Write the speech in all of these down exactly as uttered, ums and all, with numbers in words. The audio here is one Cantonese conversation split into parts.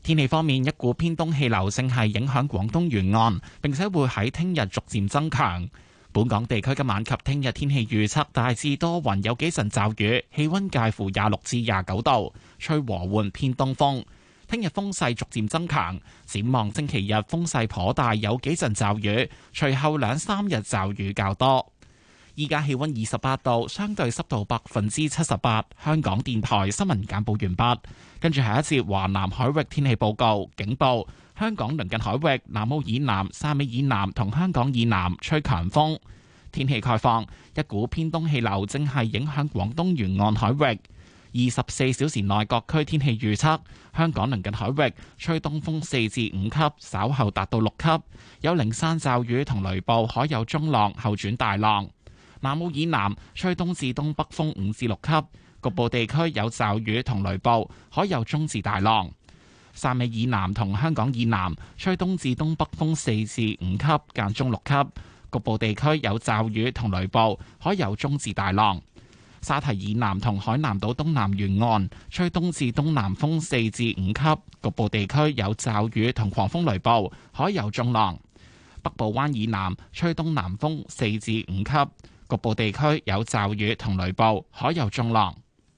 天氣方面，一股偏東氣流正係影響廣東沿岸，並且會喺聽日逐漸增強。本港地區今晚及聽日天氣預測大致多雲，有幾陣驟雨，氣溫介乎廿六至廿九度，吹和緩偏東風。聽日風勢逐漸增強，展望星期日風勢頗大，有幾陣驟雨，隨後兩三日驟雨較多。依家氣溫二十八度，相對濕度百分之七十八。香港電台新聞簡報完畢，跟住下一節華南海域天氣報告。警報：香港鄰近海域、南澳以南、汕尾以南同香港以南吹強風。天氣概況：一股偏東氣流正係影響廣東沿岸海域。二十四小時內各區天氣預測：香港鄰近海域吹東風四至五級，稍後達到六級，有零散驟雨同雷暴，海有中浪，後轉大浪。南澳以南吹東至東北風五至六級，局部地區有驟雨同雷暴，海有中至大浪。汕尾以南同香港以南吹東至東北風四至五級，間中六級，局部地區有驟雨同雷暴，海有中至大浪。沙堤以南同海南島東南沿岸吹東至東南風四至五級，局部地區有驟雨同狂風雷暴，海有中浪。北部灣以南吹東南風四至五級。局部地區有驟雨同雷暴，海有中浪。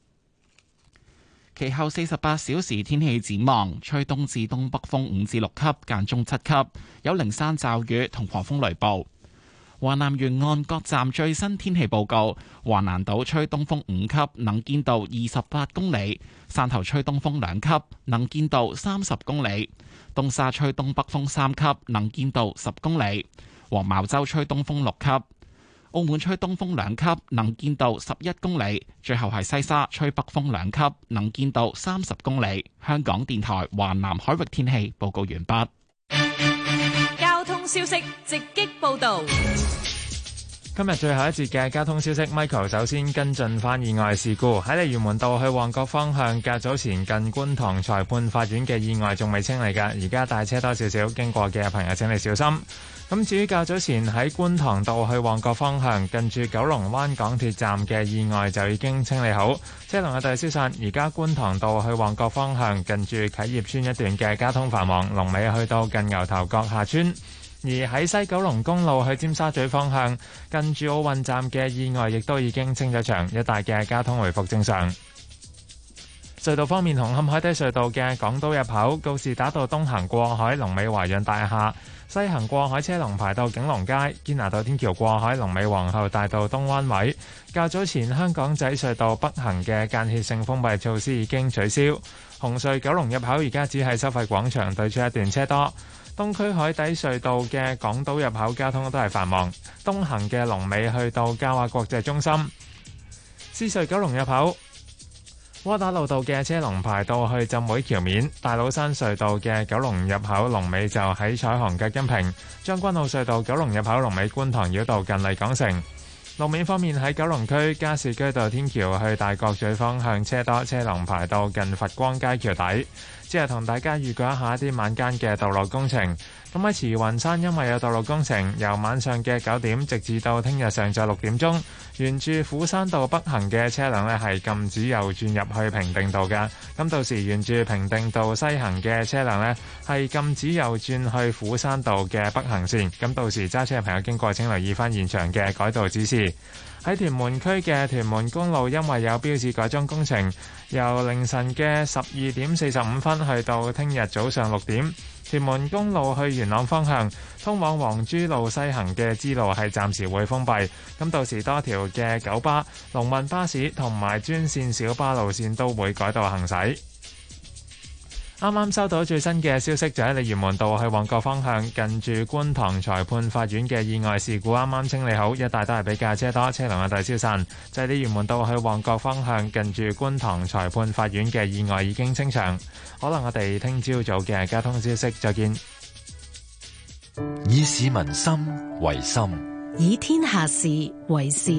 其後四十八小時天氣展望：吹東至東北風五至六級，間中七級，有零散驟雨同狂風雷暴。華南沿岸各站最新天氣報告：華南島吹東風五級，能見度二十八公里；汕頭吹東風兩級，能見度三十公里；東沙吹東北風三級，能見度十公里；黃茅洲吹東風六級。澳門吹東風兩級，能見度十一公里；最後係西沙吹北風兩級，能見度三十公里。香港電台華南海域天氣報告完畢。 交通消息直擊報道。 今日最後一節嘅交通消息 ，Michael 首先跟進翻意外事故。喺鯉魚門道去旺角方向，較早前近觀塘裁判法院嘅意外仲未清理㗎，而家大車多少少，經過嘅朋友請你小心。咁至於較早前喺觀塘道去旺角方向，近住九龍灣港鐵站嘅意外就已經清理好，車龍嘅大消散。而家觀塘道去旺角方向，近住啟業村一段嘅交通繁忙，龍尾去到近牛頭角下村。而喺西九龍公路去尖沙咀方向，近住奧運站嘅意外亦都已經清咗場，一帶嘅交通回復正常。隧道方面，紅磡海底隧道嘅港島入口告士打道東行過海，龍尾華潤大廈；西行過海車龍排到景隆街。堅拿道天橋過海，龍尾皇后大道東灣位。較早前香港仔隧道北行嘅間歇性封閉措施已經取消。紅隧九龍入口而家只係收費廣場對出一段車多。東區海底隧道嘅港島入口交通都係繁忙，東行嘅龍尾去到嘉華國際中心。獅隧九龍入口窩打老道嘅車龍排到去浸會橋面，大老山隧道嘅九龍入口龍尾就喺彩虹嘅金屏，將軍澳隧道九龍入口龍尾觀塘繞道近麗港城。路面方面，喺九龍區加士居道天橋去大角咀方向車多，車龍排到近佛光街橋底。之後同大家預告一下一啲晚間嘅道路工程。咁喺慈雲山，因為有道路工程，由晚上嘅九點直至到聽日上晝六點鐘，沿住虎山道北行嘅車輛呢係禁止右轉入去平定道嘅。咁到時沿住平定道西行嘅車輛呢係禁止右轉去虎山道嘅北行線。咁到時揸車嘅朋友經過請留意翻現場嘅改道指示。喺屯門區嘅屯門公路，因為有標誌改裝工程，由凌晨嘅十二點四十五分去到聽日早上六點，屯門公路去元朗方向通往黃珠路西行嘅支路係暫時會封閉。咁到時多條嘅九巴、龍運巴士同埋專線小巴路線都會改道行駛。啱啱收到最新嘅消息，就喺鯉魚門道去旺角方向，近住觀塘裁判法院嘅意外事故啱啱清理好，一帶都係比較車多，車龍嘅大消散。就係鯉魚門道去旺角方向，近住觀塘裁判法院嘅意外已經清場。可能我哋聽朝早嘅交通消息再見。 以市民心為心， 以天下事為事。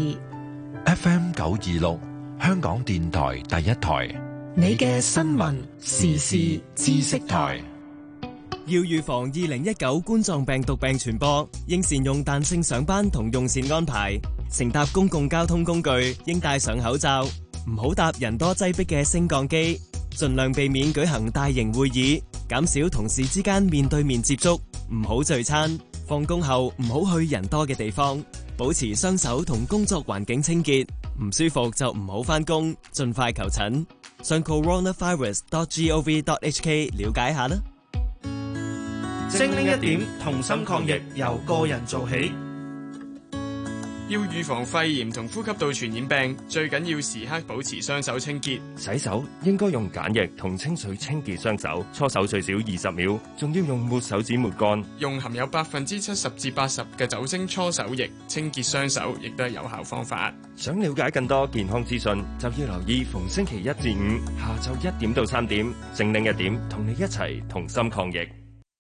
F M 九二六，香港電台第一台。 你嘅新聞時事知識台。 要預防二零一九冠狀病毒病傳播，應善用彈性上班同用膳安排。乘搭公共交通工具應戴上口罩，唔好搭人多擠迫嘅升降機，盡量避免舉行大型會議。 減少同事之間面對面接觸，唔好聚餐，放工後唔好去人多嘅地方，保持雙手同工作環境清潔，唔舒服就唔好返工，盡快求診。上 coronavirus dot gov dot hk 了解下啦。 精靈一點，同心抗疫，由個人做起。 要預防肺炎同呼吸道傳染病，最緊要時刻保持雙手清潔。 洗手應該用梘液同清水清潔雙手，搓手最少二十秒，仲要用抹手紙抹乾。 用含有百分之七十至八十嘅酒精搓手液清潔雙手，亦都係有效方法。 想了解更多健康資訊，就要留意逢星期一至五下晝一點到三點，精靈一點，同你一齊同心抗疫。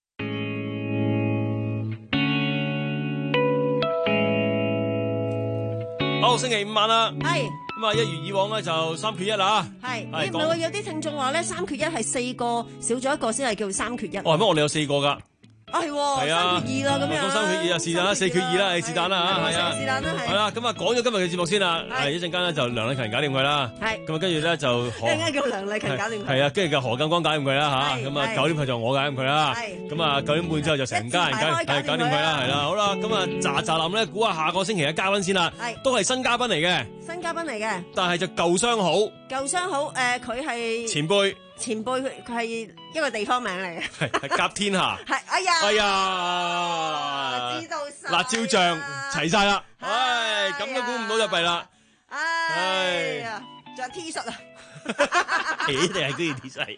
好，星期五晚啦， 係咁啊，一如以往咧就三缺一啦， 係， 係唔係喎？有啲聽眾話咧，三缺一係四個少咗一個先係叫三缺一。 哦，係咩？我哋有四個噶。 啊係喎，三缺二啦咁樣。 講三缺二啊，是但啦，四缺二啦，係是但啦嚇，係啊， 是但啦，係。 係啦，咁啊講咗今日嘅節目先啦，係一陣間咧就梁麗勤搞掂佢啦， 係。 咁啊跟住咧就一陣間叫梁麗勤搞掂佢。 係啊，跟住就何錦光搞掂佢啦嚇，咁啊九點佢就我搞掂佢啦，咁啊九點半之後就成家人搞係搞掂佢啦，係啦，好啦，咁啊喳喳林咧估下下個星期嘅嘉賓先啦，都係新嘉賓嚟嘅， 新嘉賓嚟嘅， 但係就舊相好， 舊相好，誒佢係前輩。 前輩佢佢係一個地方名嚟嘅， 係係甲天下， 係哎呀， 哎呀， 知道晒， 辣椒醬齊晒啦，唉，咁都估唔到就弊啦， 哎呀，仲有 T 恤啊， 你哋係中意 T 恤，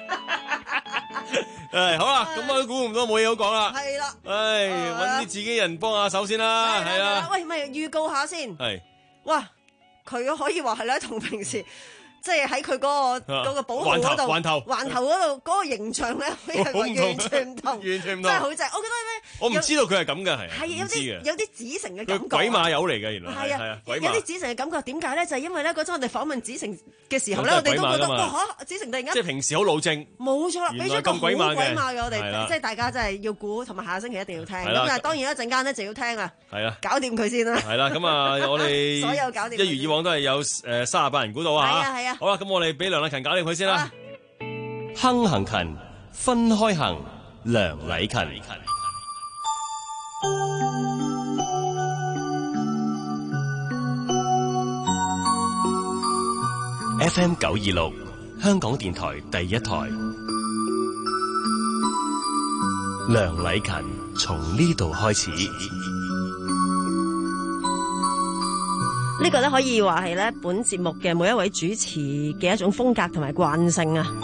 誒好啦，咁我都估唔到冇嘢好講啦， 係啦， 唉，揾啲自己人幫下手先啦，係啊， 喂，咪預告下先， 係， 哇，佢可以話係咧，同平時。即係喺佢嗰個嗰個保號嗰度，環頭環頭嗰度嗰個形象咧，可以係完全唔同， 完全唔同， 真係好正。我覺得咧， 我唔知道佢係咁嘅，係係有啲有啲子誠嘅感覺。 鬼馬友嚟嘅原來係啊， 有啲子誠嘅感覺。點解咧？就係因為咧嗰陣我哋訪問子誠嘅時候咧，我哋都覺得哇嚇，子誠突然間即係平時好老正， 冇錯啦，俾咗個好鬼馬嘅我哋，即係大家真係要估，同埋下星期一定要聽。咁啊，當然一陣間咧就要聽啦，係啊，搞掂佢先啦。 係啦，咁啊，我哋所有搞掂， 一如以往都係有誒三十八人估到啊。 係啊係啊。 好啦，咁我哋俾梁麗勤搞掂佢先啦。 亨行勤，分開行，梁禮勤。F M 九二六，香港電台第一台。梁禮勤從呢度開始。 呢個咧可以話係咧本節目嘅每一位主持嘅一種風格同埋慣性啊！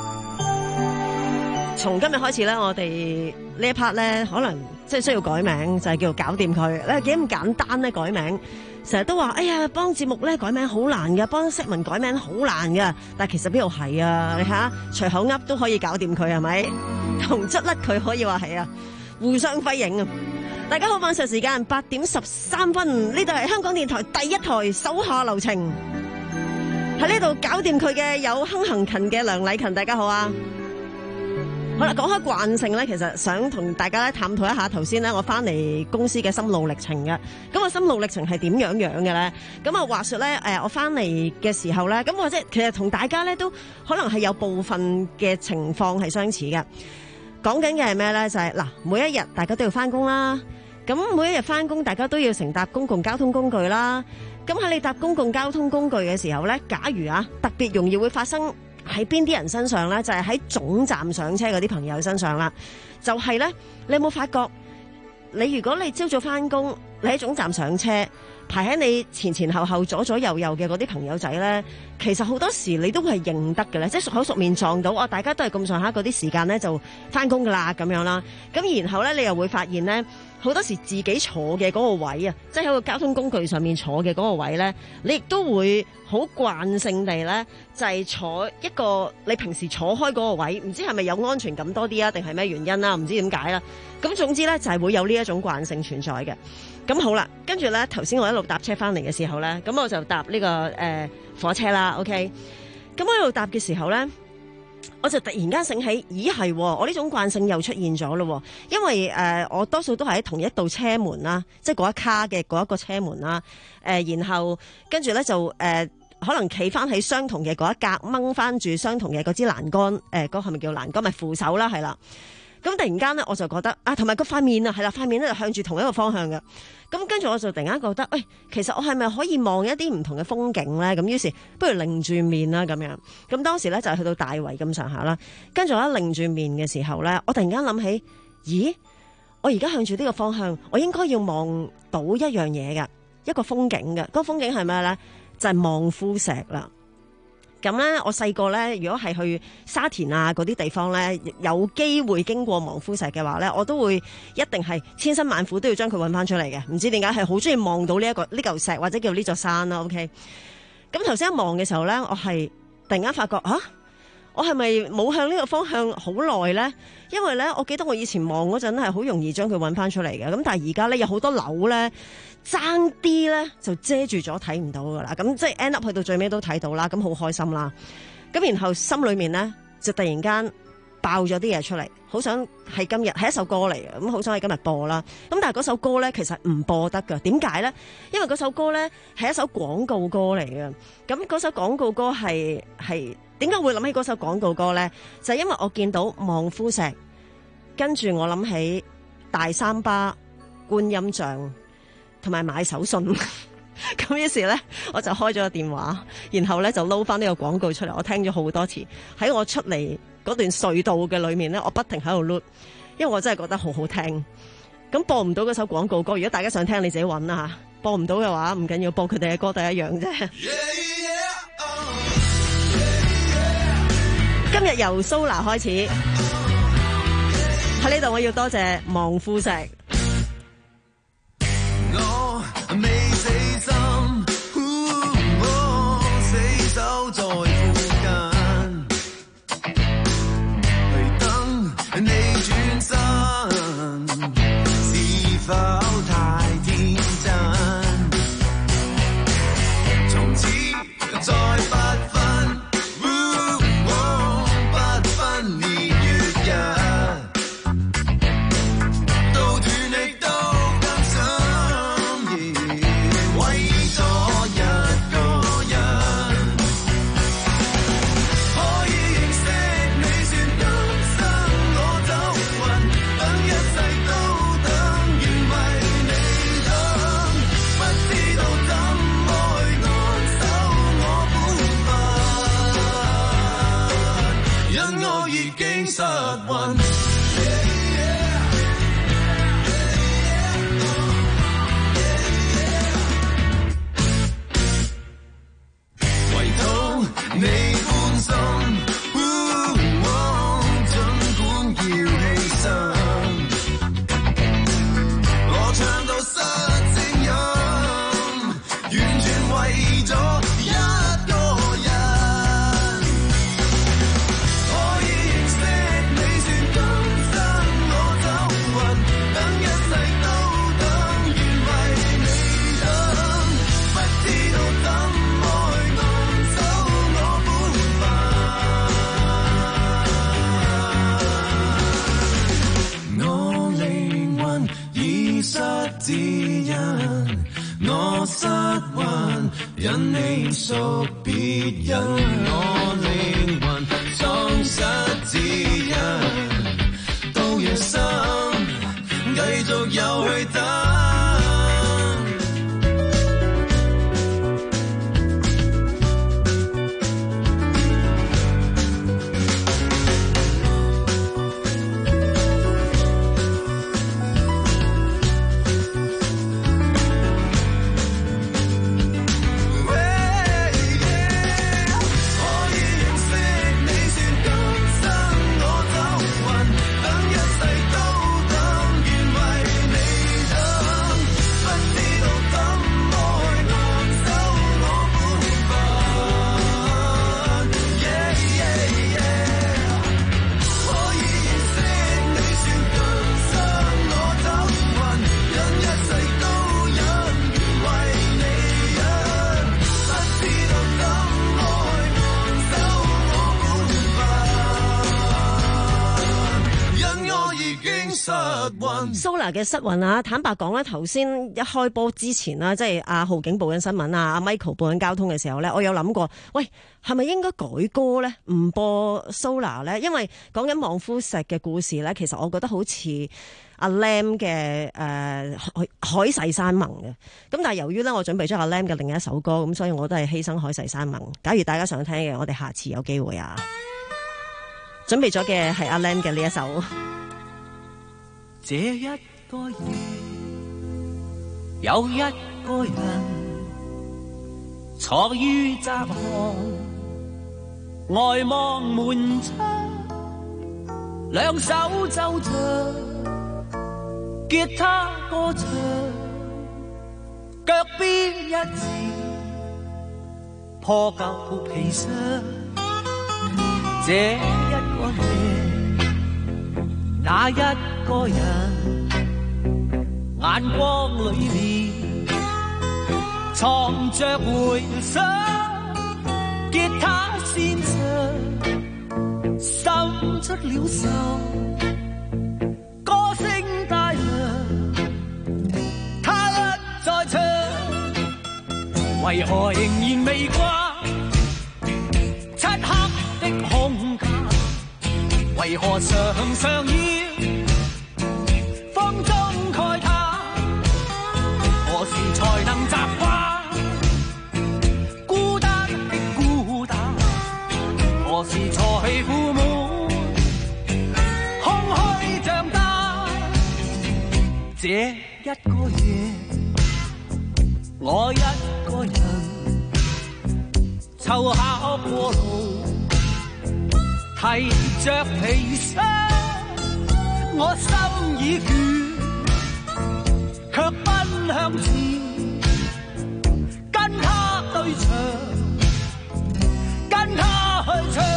從今日開始咧，我哋呢一 part 咧可能即係需要改名，就係叫做搞掂佢。咧幾咁簡單咧改名，成日都話哎呀幫節目咧改名好難噶，幫釋文改名好難噶。但係其實邊度係啊？你睇下隨口噏都可以搞掂佢係咪？同捽甩佢可以話係啊，互相輝映啊！大家好，晚上時間八點十三分，呢度係香港電台第一台手下留情，喺呢度搞掂佢嘅有亨行勤嘅梁禮勤，大家好啊！好啦，講開慣性咧，其實想同大家咧探討一下頭先咧我翻嚟公司嘅心路歷程嘅。咁我心路歷程係點樣樣嘅咧？咁啊話說咧，誒我翻嚟嘅時候咧，咁我即係其實同大家咧都可能係有部分嘅情況係相似嘅。講緊嘅係咩咧？就係、是、嗱，每一日大家都要翻工啦。咁每一日翻工，大家都要乘搭公共交通工具啦。咁喺你搭公共交通工具嘅時候咧，假如啊特別容易會發生喺邊啲人身上咧，就係、是、喺總站上車嗰啲朋友身上啦。就係、是、咧，你有冇發覺？你如果你朝早翻工，你喺總站上車，排喺你前前後後、左左右右嘅嗰啲朋友仔咧，其實好多時你都係認得嘅咧，即係熟口熟面撞到，哦，大家都係咁上下嗰啲時間咧就翻工噶啦咁樣啦。咁然後咧，你又會發現咧，好多時自己坐嘅嗰個位啊，即係喺個交通工具上面坐嘅嗰個位咧，你亦都會好慣性地咧，就係坐一個你平時坐開嗰個位，唔知係咪有安全感多啲啊，定係咩原因啦？唔知點解啦。咁總之咧，就係會有呢一種慣性存在嘅。咁好啦，跟住咧，頭先我一路搭車翻嚟嘅時候咧，咁我就搭呢、這個誒、呃、火車啦 ，OK。咁我一路搭嘅時候咧，我就突然間醒起，咦係，我呢種慣性又出現咗咯。因為誒、呃、我多數都係喺同一道車門啦，即係嗰一卡嘅嗰一個車門啦。誒、呃，然後跟住咧就誒、呃、 可能企翻喺相同嘅嗰一格，掹翻住相同嘅嗰支欄杆，誒、呃，嗰係咪叫欄杆？咪扶手啦，係啦。咁突然間咧，我就覺得啊，同埋個塊面啊，係啦，塊面咧就向住同一個方向嘅。咁跟住我就突然間覺得，喂、哎，其實我係咪可以望一啲唔同嘅風景咧？咁於是不如擰住面啦，咁樣。咁當時咧就係去到大圍咁上下啦。跟住我一擰住面嘅時候咧，我突然間諗起，咦，我而家向住呢個方向，我應該要望到一樣嘢嘅，一個風景嘅。嗰、那個風景係咩咧？就係、是、望夫石啦。咁咧，我細個咧，如果係去沙田啊嗰啲地方咧，有機會經過望夫石嘅話咧，我都會一定係千辛萬苦都要將佢揾翻出嚟嘅。唔知點解係好中意望到呢一個呢嚿石或者叫呢座山啦。OK，咁頭先一望嘅時候咧，我係突然間發覺啊，我係咪冇向呢個方向好耐咧？因為咧，我記得我以前望嗰陣係好容易將佢揾翻出嚟嘅。咁但係而家咧有好多樓咧。爭啲咧就遮住咗睇唔到噶啦，咁即係 end up 去到最尾都睇到啦，咁好開心啦。咁然後心裏面咧就突然間爆咗啲嘢出嚟，好想係今日係一首歌嚟嘅，咁好想係今日播啦。咁但係嗰首歌咧其實唔播得噶，點解咧？因為嗰首歌咧係一首廣告歌嚟嘅。咁嗰首廣告歌係係點解會諗起嗰首廣告歌咧？就係因為我見到望夫石，跟住我諗起大三巴、觀音像。同埋買手信，咁於是咧我就開咗個電話，然後咧就撈翻呢個廣告出嚟，我聽咗好多次。喺我出嚟嗰段隧道嘅裏面咧，我不停喺度 loop， 因為我真係覺得好好聽。咁播唔到嗰首廣告歌，如果大家想聽，你自己揾啦嚇。播唔到嘅話唔緊要，播佢哋嘅歌都一樣啫。Yeah, yeah, oh, yeah, yeah. 今日由蘇娜開始，喺呢度我要多謝望夫石。 未死心，我死守在附近，去等你轉身，是否太天真？從此再不分，不分年月日，到斷力都更想。失魂，唯討你歡心，儘管要犧牲，我唱到失聲音，完全為咗一個人。指引我失魂，因你屬別人，我靈魂喪失指引，到夜深繼續又去等。可以認識失魂。 Solar 嘅失魂啊，坦白講咧，頭先一開波之前啦，即係阿浩景報緊新聞啊，阿 Michael 報緊交通嘅時候咧，我有諗過，喂，係咪應該改歌咧？唔播 Solar 咧？因為講緊望夫石嘅故事咧，其實我覺得好似阿 Lam 嘅誒、呃、海海誓山盟嘅。咁但係由於咧，我準備咗阿 Lam 嘅另一首歌，咁所以我都係犧牲海誓山盟。假如大家想聽嘅，我哋下次有機會啊。準備咗嘅係阿 Lam 嘅呢一首。 這一個夜，有一個人坐於窄巷，呆望門窗，兩手奏着吉他歌唱，腳邊一字破舊皮箱。這一個夜，那一個人，眼光裏面藏着回想，吉他線上滲出了愁，歌聲大亮，他一再唱，為何仍然未掛漆黑的空間，為何常常要風中慨嘆，何時才能習慣孤單的孤單，何時才父母空虛長大。這一個夜，我一個人湊巧過路，提着皮箱，我心已倦，卻奔向前，跟他對唱，跟他去唱。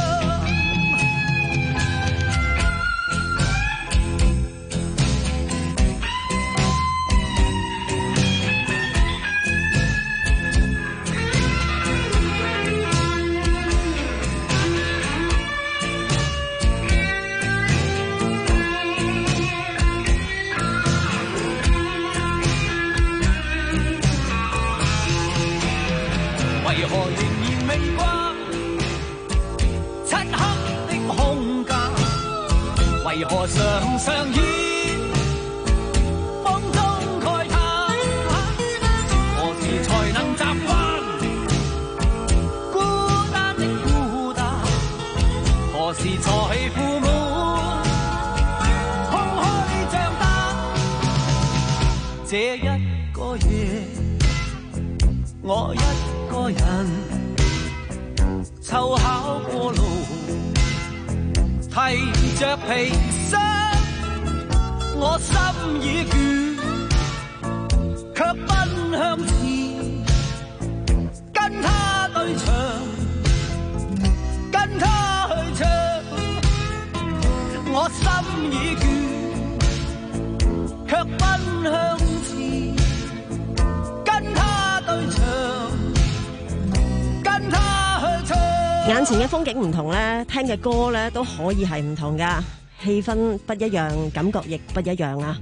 為何仍然未掛漆黑的空間，為何常常以風中慨嘆，何時才能習慣孤單的孤單，何時才父母空虛長大。這一個夜，我一個人湊巧過路，提着皮箱，我心已倦，卻奔向前，跟他對唱，跟他去唱。我心已倦，卻奔向前，跟他對唱。 眼前嘅風景唔同咧，聽嘅歌咧都可以係唔同噶，氣氛不一樣，感覺亦不一樣啊！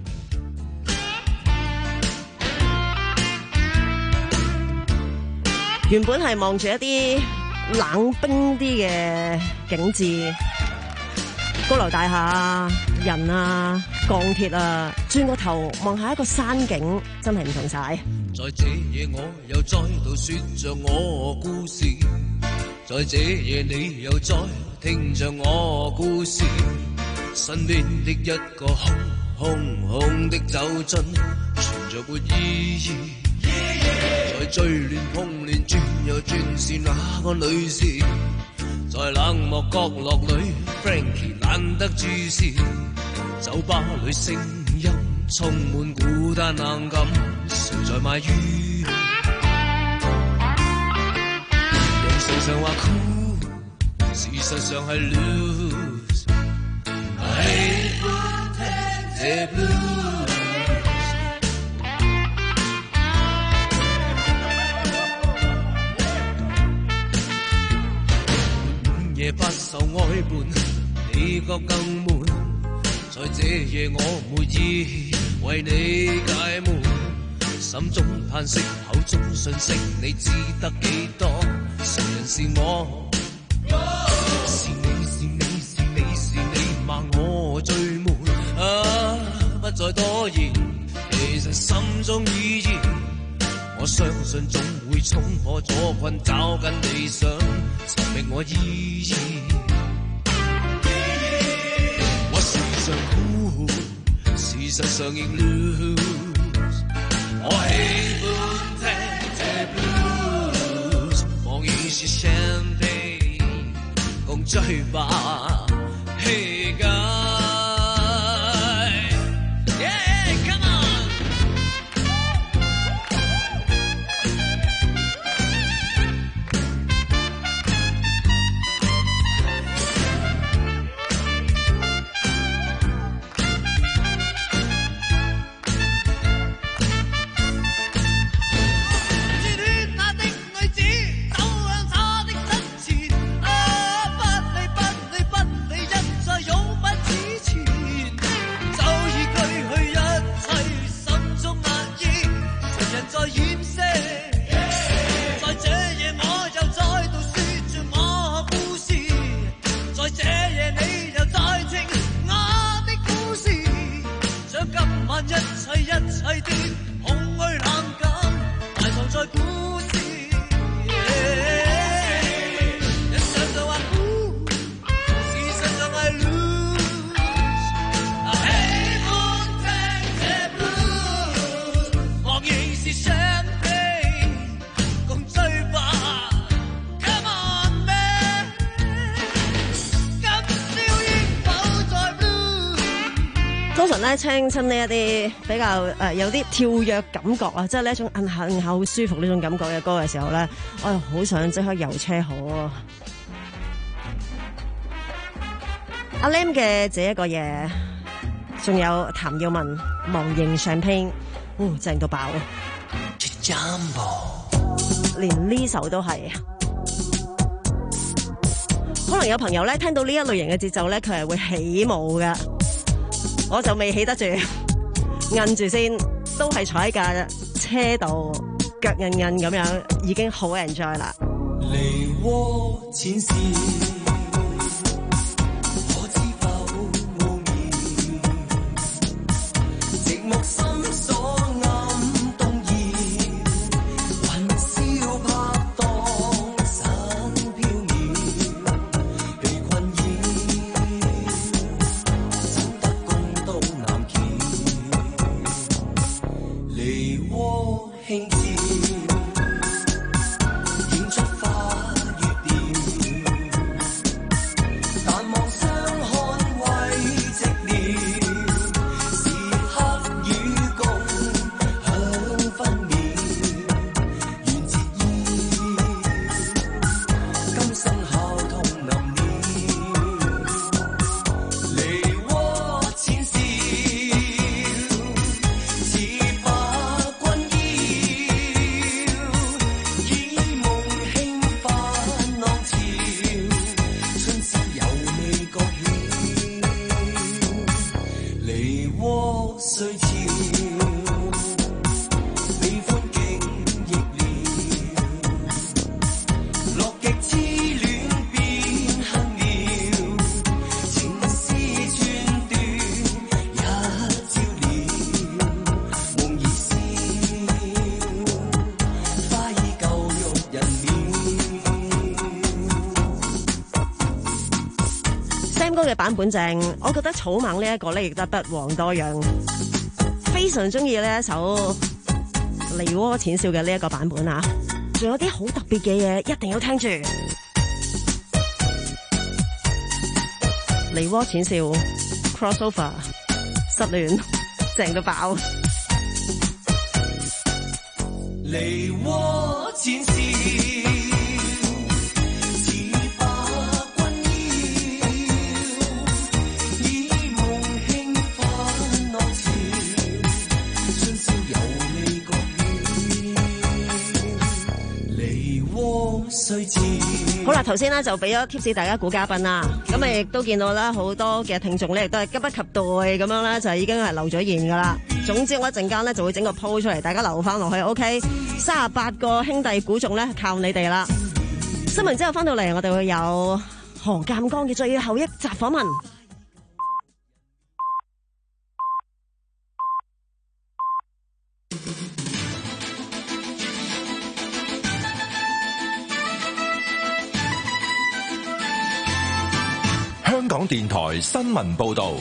原本係望住一啲冷冰啲嘅景致，高樓大廈啊、人啊、鋼鐵啊，轉個頭望下一個山景，真係唔同晒。 在這夜我又再度說着我故事，在這夜你又再聽着我故事，身邊的一個空空空的酒樽，存着沒意義。Yeah, yeah. 在最亂碰亂轉又轉是那個女士，在冷漠角落裏 Frankie 懶得注視，酒吧裏聲音充滿孤單冷感，誰在埋怨？人世上話酷，事實上係 lose。I protect the blues。午夜不受愛伴，你覺更悶。 在這夜我沒意為你解悶，心中嘆息，口中訊息，你知得幾多？誰人是我？是你是你是你是你罵我最悶啊！不再多言，其實心中已然，我相信總會衝破咗困，找緊理想，尋覓我意義。我時常哭，事實上亦 lose。我喜歡聽這 blues， 望已是 champagne， 共醉吧，氣界。 聽親呢一啲比較誒、呃、有啲跳躍感覺啊，即係呢一種摁下摁下好舒服呢種感覺嘅歌嘅時候咧，我又好想即刻遊車河啊！阿 Lam 嘅這一個夜，仲有譚耀文忘形相拼，嗯，正到爆啊！連呢首都係，可能有朋友咧聽到呢一類型嘅節奏咧，佢係會起舞㗎。我就未起得住，摁住先，都係坐喺架車度，腳韌韌咁樣，已經好 enjoy 啦。 梨渦淺笑，可知否奧妙？寂寞心所暗動搖，雲霄拍檔散飄渺，被困擾。梨渦輕照，映出花月調，但望相看慰寂寥，時刻與共享分秒，緣節要，今生孝痛臨了，梨渦淺笑。 嘅版本正，我覺得草蜢呢一個咧亦都不遑多讓，非常中意呢一首梨渦淺笑嘅呢一個版本啊！仲有啲好特別嘅嘢，一定要聽住。梨渦淺笑 crossover 失戀正到爆， 梨渦淺笑。歲潮。 好啦，頭先咧就俾咗 tips 大家估嘉賓啦，咁啊亦都見到啦，好多嘅聽眾咧亦都係急不及待咁樣咧，就已經係留咗言噶啦。總之我一陣間咧就會整個 post 出嚟，大家留翻落去 ，OK？ 三十八個兄弟估中咧，靠你哋啦！新聞之後翻到嚟，我哋會有何鑑江嘅最後一集訪問。 香港電台新聞報道，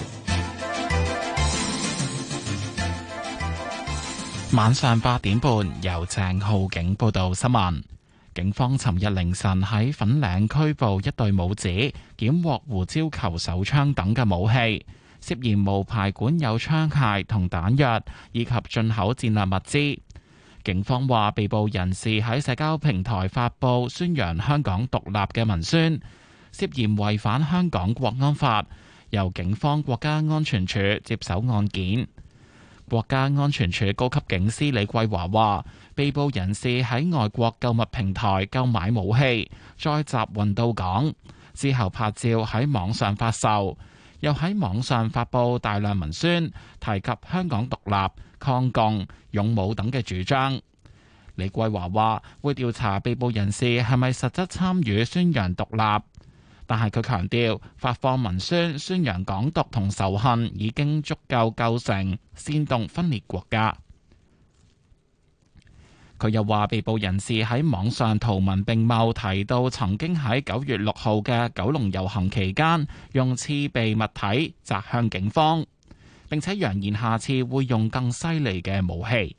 晚上八點半由鄭浩景報道新聞。警方尋日凌晨喺粉嶺拘捕一對母子，檢獲胡椒球手槍等嘅武器，涉嫌無牌管有槍械同彈藥，以及進口戰略物資。警方話，被捕人士喺社交平台發布宣揚香港獨立嘅文宣，涉嫌違反香港國安法，由警方國家安全處接手案件。國家安全處高級警司李桂華話，被捕人士喺外國購物平台購買武器，再集運到港，之後拍照喺網上發售，又喺網上發布大量文宣，提及香港獨立、抗共、勇武等嘅主張。李桂華話，會調查被捕人士係咪實質參與宣揚獨立。但係佢強調，發放文宣宣揚港獨同仇恨已經足夠構成煽動分裂國家。佢又話，被捕人士喺網上圖文並茂提到曾經喺九月六號嘅九龍遊行期間用刺鼻物體擲向警方，並且揚言下次會用更犀利嘅武器。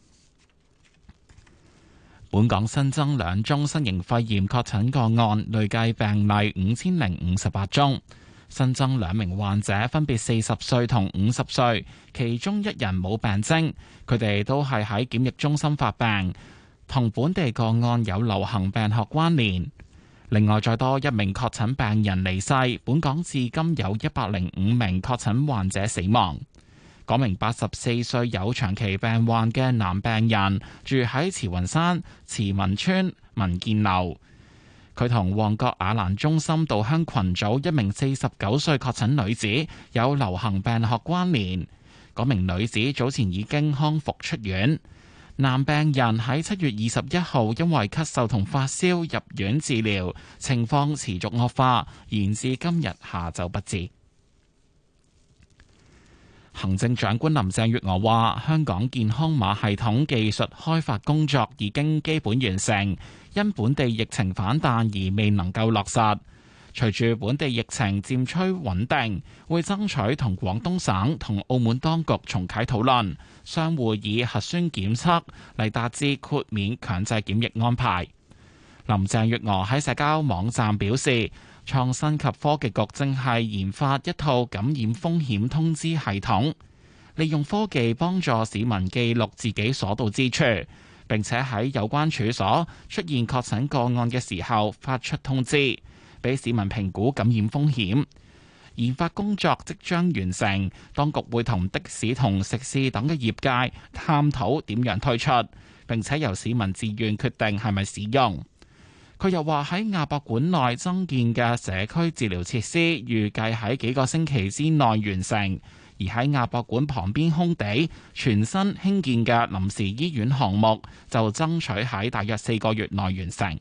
本港新增兩宗新型肺炎確診個案，累計病例五千零五十八宗。新增兩名患者分別四十歲同五十歲，其中一人冇病徵，佢哋都係喺檢疫中心發病，同本地個案有流行病學關聯。另外，再多一名確診病人離世，本港至今有一百零五名確診患者死亡。嗰名八十四歲有長期病患嘅男病人住喺慈雲山慈民村民建樓，佢同旺角雅蘭中心稻香群組一名四十九歲確診女子有流行病學關聯。嗰名女子早前已經康復出院。男病人喺七月二十一號因為咳嗽同發燒入院治療，情況持續惡化，延至今日下晝不治。行政長官林鄭月娥話，香港健康碼系統技術開發工作已經基本完成，因本地疫情反彈而未能夠落實。隨住本地疫情漸趨穩定，會爭取同廣東省同澳門當局重啟討論，相互以核酸檢測嚟達至豁免強制檢疫安排。林鄭月娥喺社交網站表示，創新及科技局正係研發一套感染風險通知系統，利用科技幫助市民記錄自己所到之處，並且喺有關處所出現確診個案嘅時候發出通知，俾市民評估感染風險。研發工作即將完成，當局會同的士同食肆等嘅業界探討點樣推出，並且由市民自願決定係咪使用。佢又話喺亞博館內增建嘅社區治療設施，預計喺幾個星期之內完成；而喺亞博館旁邊空地全新興建嘅臨時醫院項目，就爭取喺大約四個月內完成。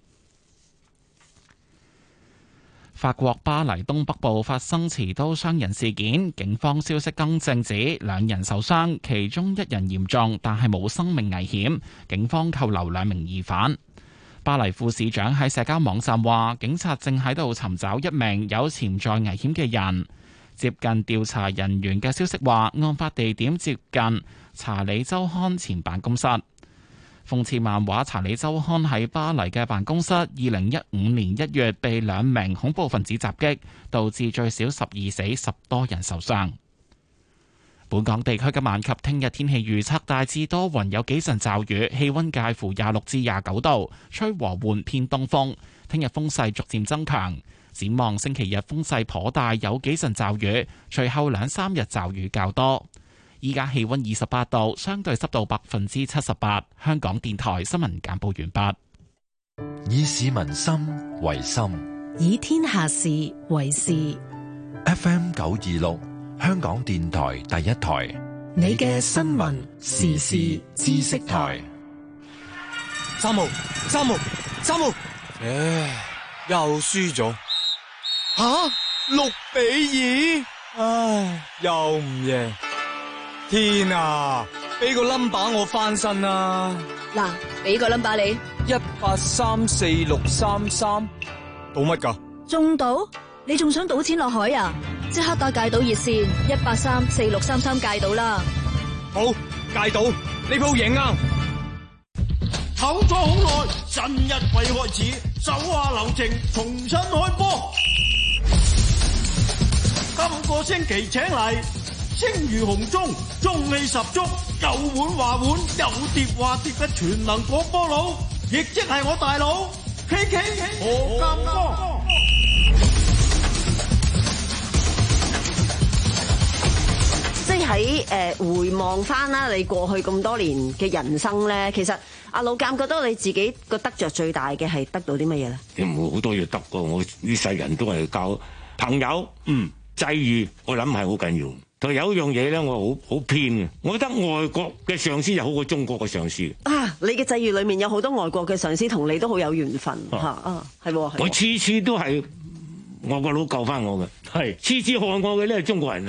法國巴黎東北部發生持刀傷人事件，警方消息更正指兩人受傷，其中一人嚴重，但係冇生命危險。警方扣留兩名疑犯。巴黎副市長喺社交網站話，警察正喺度尋找一名有潛在危險嘅人。接近調查人員嘅消息話，案發地點接近查理周刊前辦公室。諷刺漫畫查理周刊喺巴黎嘅辦公室，二零一五年一月被兩名恐怖分子襲擊，導致最少十二死十多人受傷。本港地區今晚及聽日天氣預測大致多雲，有幾陣驟雨，氣溫介乎廿六至廿九度，吹和緩偏東風。聽日風勢逐漸增強，展望星期日風勢頗大，有幾陣驟雨，隨後兩三日驟雨較多。依家氣溫二十八度，相對濕度百分之七十八。香港電台新聞簡報完畢。 以市民心為心， 以天下事為事。 F M 九二六，香港電台第一台， 你嘅新聞時事知識台。 三號，三號，三號，唉，又輸咗。吓，六比二，唉，又唔贏。天啊，俾個 number 我翻身啦！ 嗱，俾個 number 你， 一八三四六三三，賭乜噶？ 中賭？你仲想賭錢落海啊？即刻打戒賭熱線一八三四六三三戒賭啦！ 好，戒賭，呢鋪贏硬。 唞咗好耐，新一季開始，手下留情，重新開波。今個星期請嚟聲如洪鐘，中氣十足，有碗話碗，有碟話碟嘅全能廣播佬，亦即係我大佬 K K 何鑑江。 即係喺誒回望翻啦，你過去咁多年嘅人生咧，其實阿老鑑覺得你自己個得着最大嘅係得到啲乜嘢咧？ 你唔會好多嘢得過，我呢世人都係教朋友，嗯，際遇，我諗係好緊要。同有一樣嘢咧，我好好偏嘅，我覺得外國嘅上司又好過中國嘅上司。 啊，你嘅際遇裏面有好多外國嘅上司同你都好有緣分嚇啊，係喎。 我次次都係外國佬救翻我嘅，係次次害我嘅咧係中國人。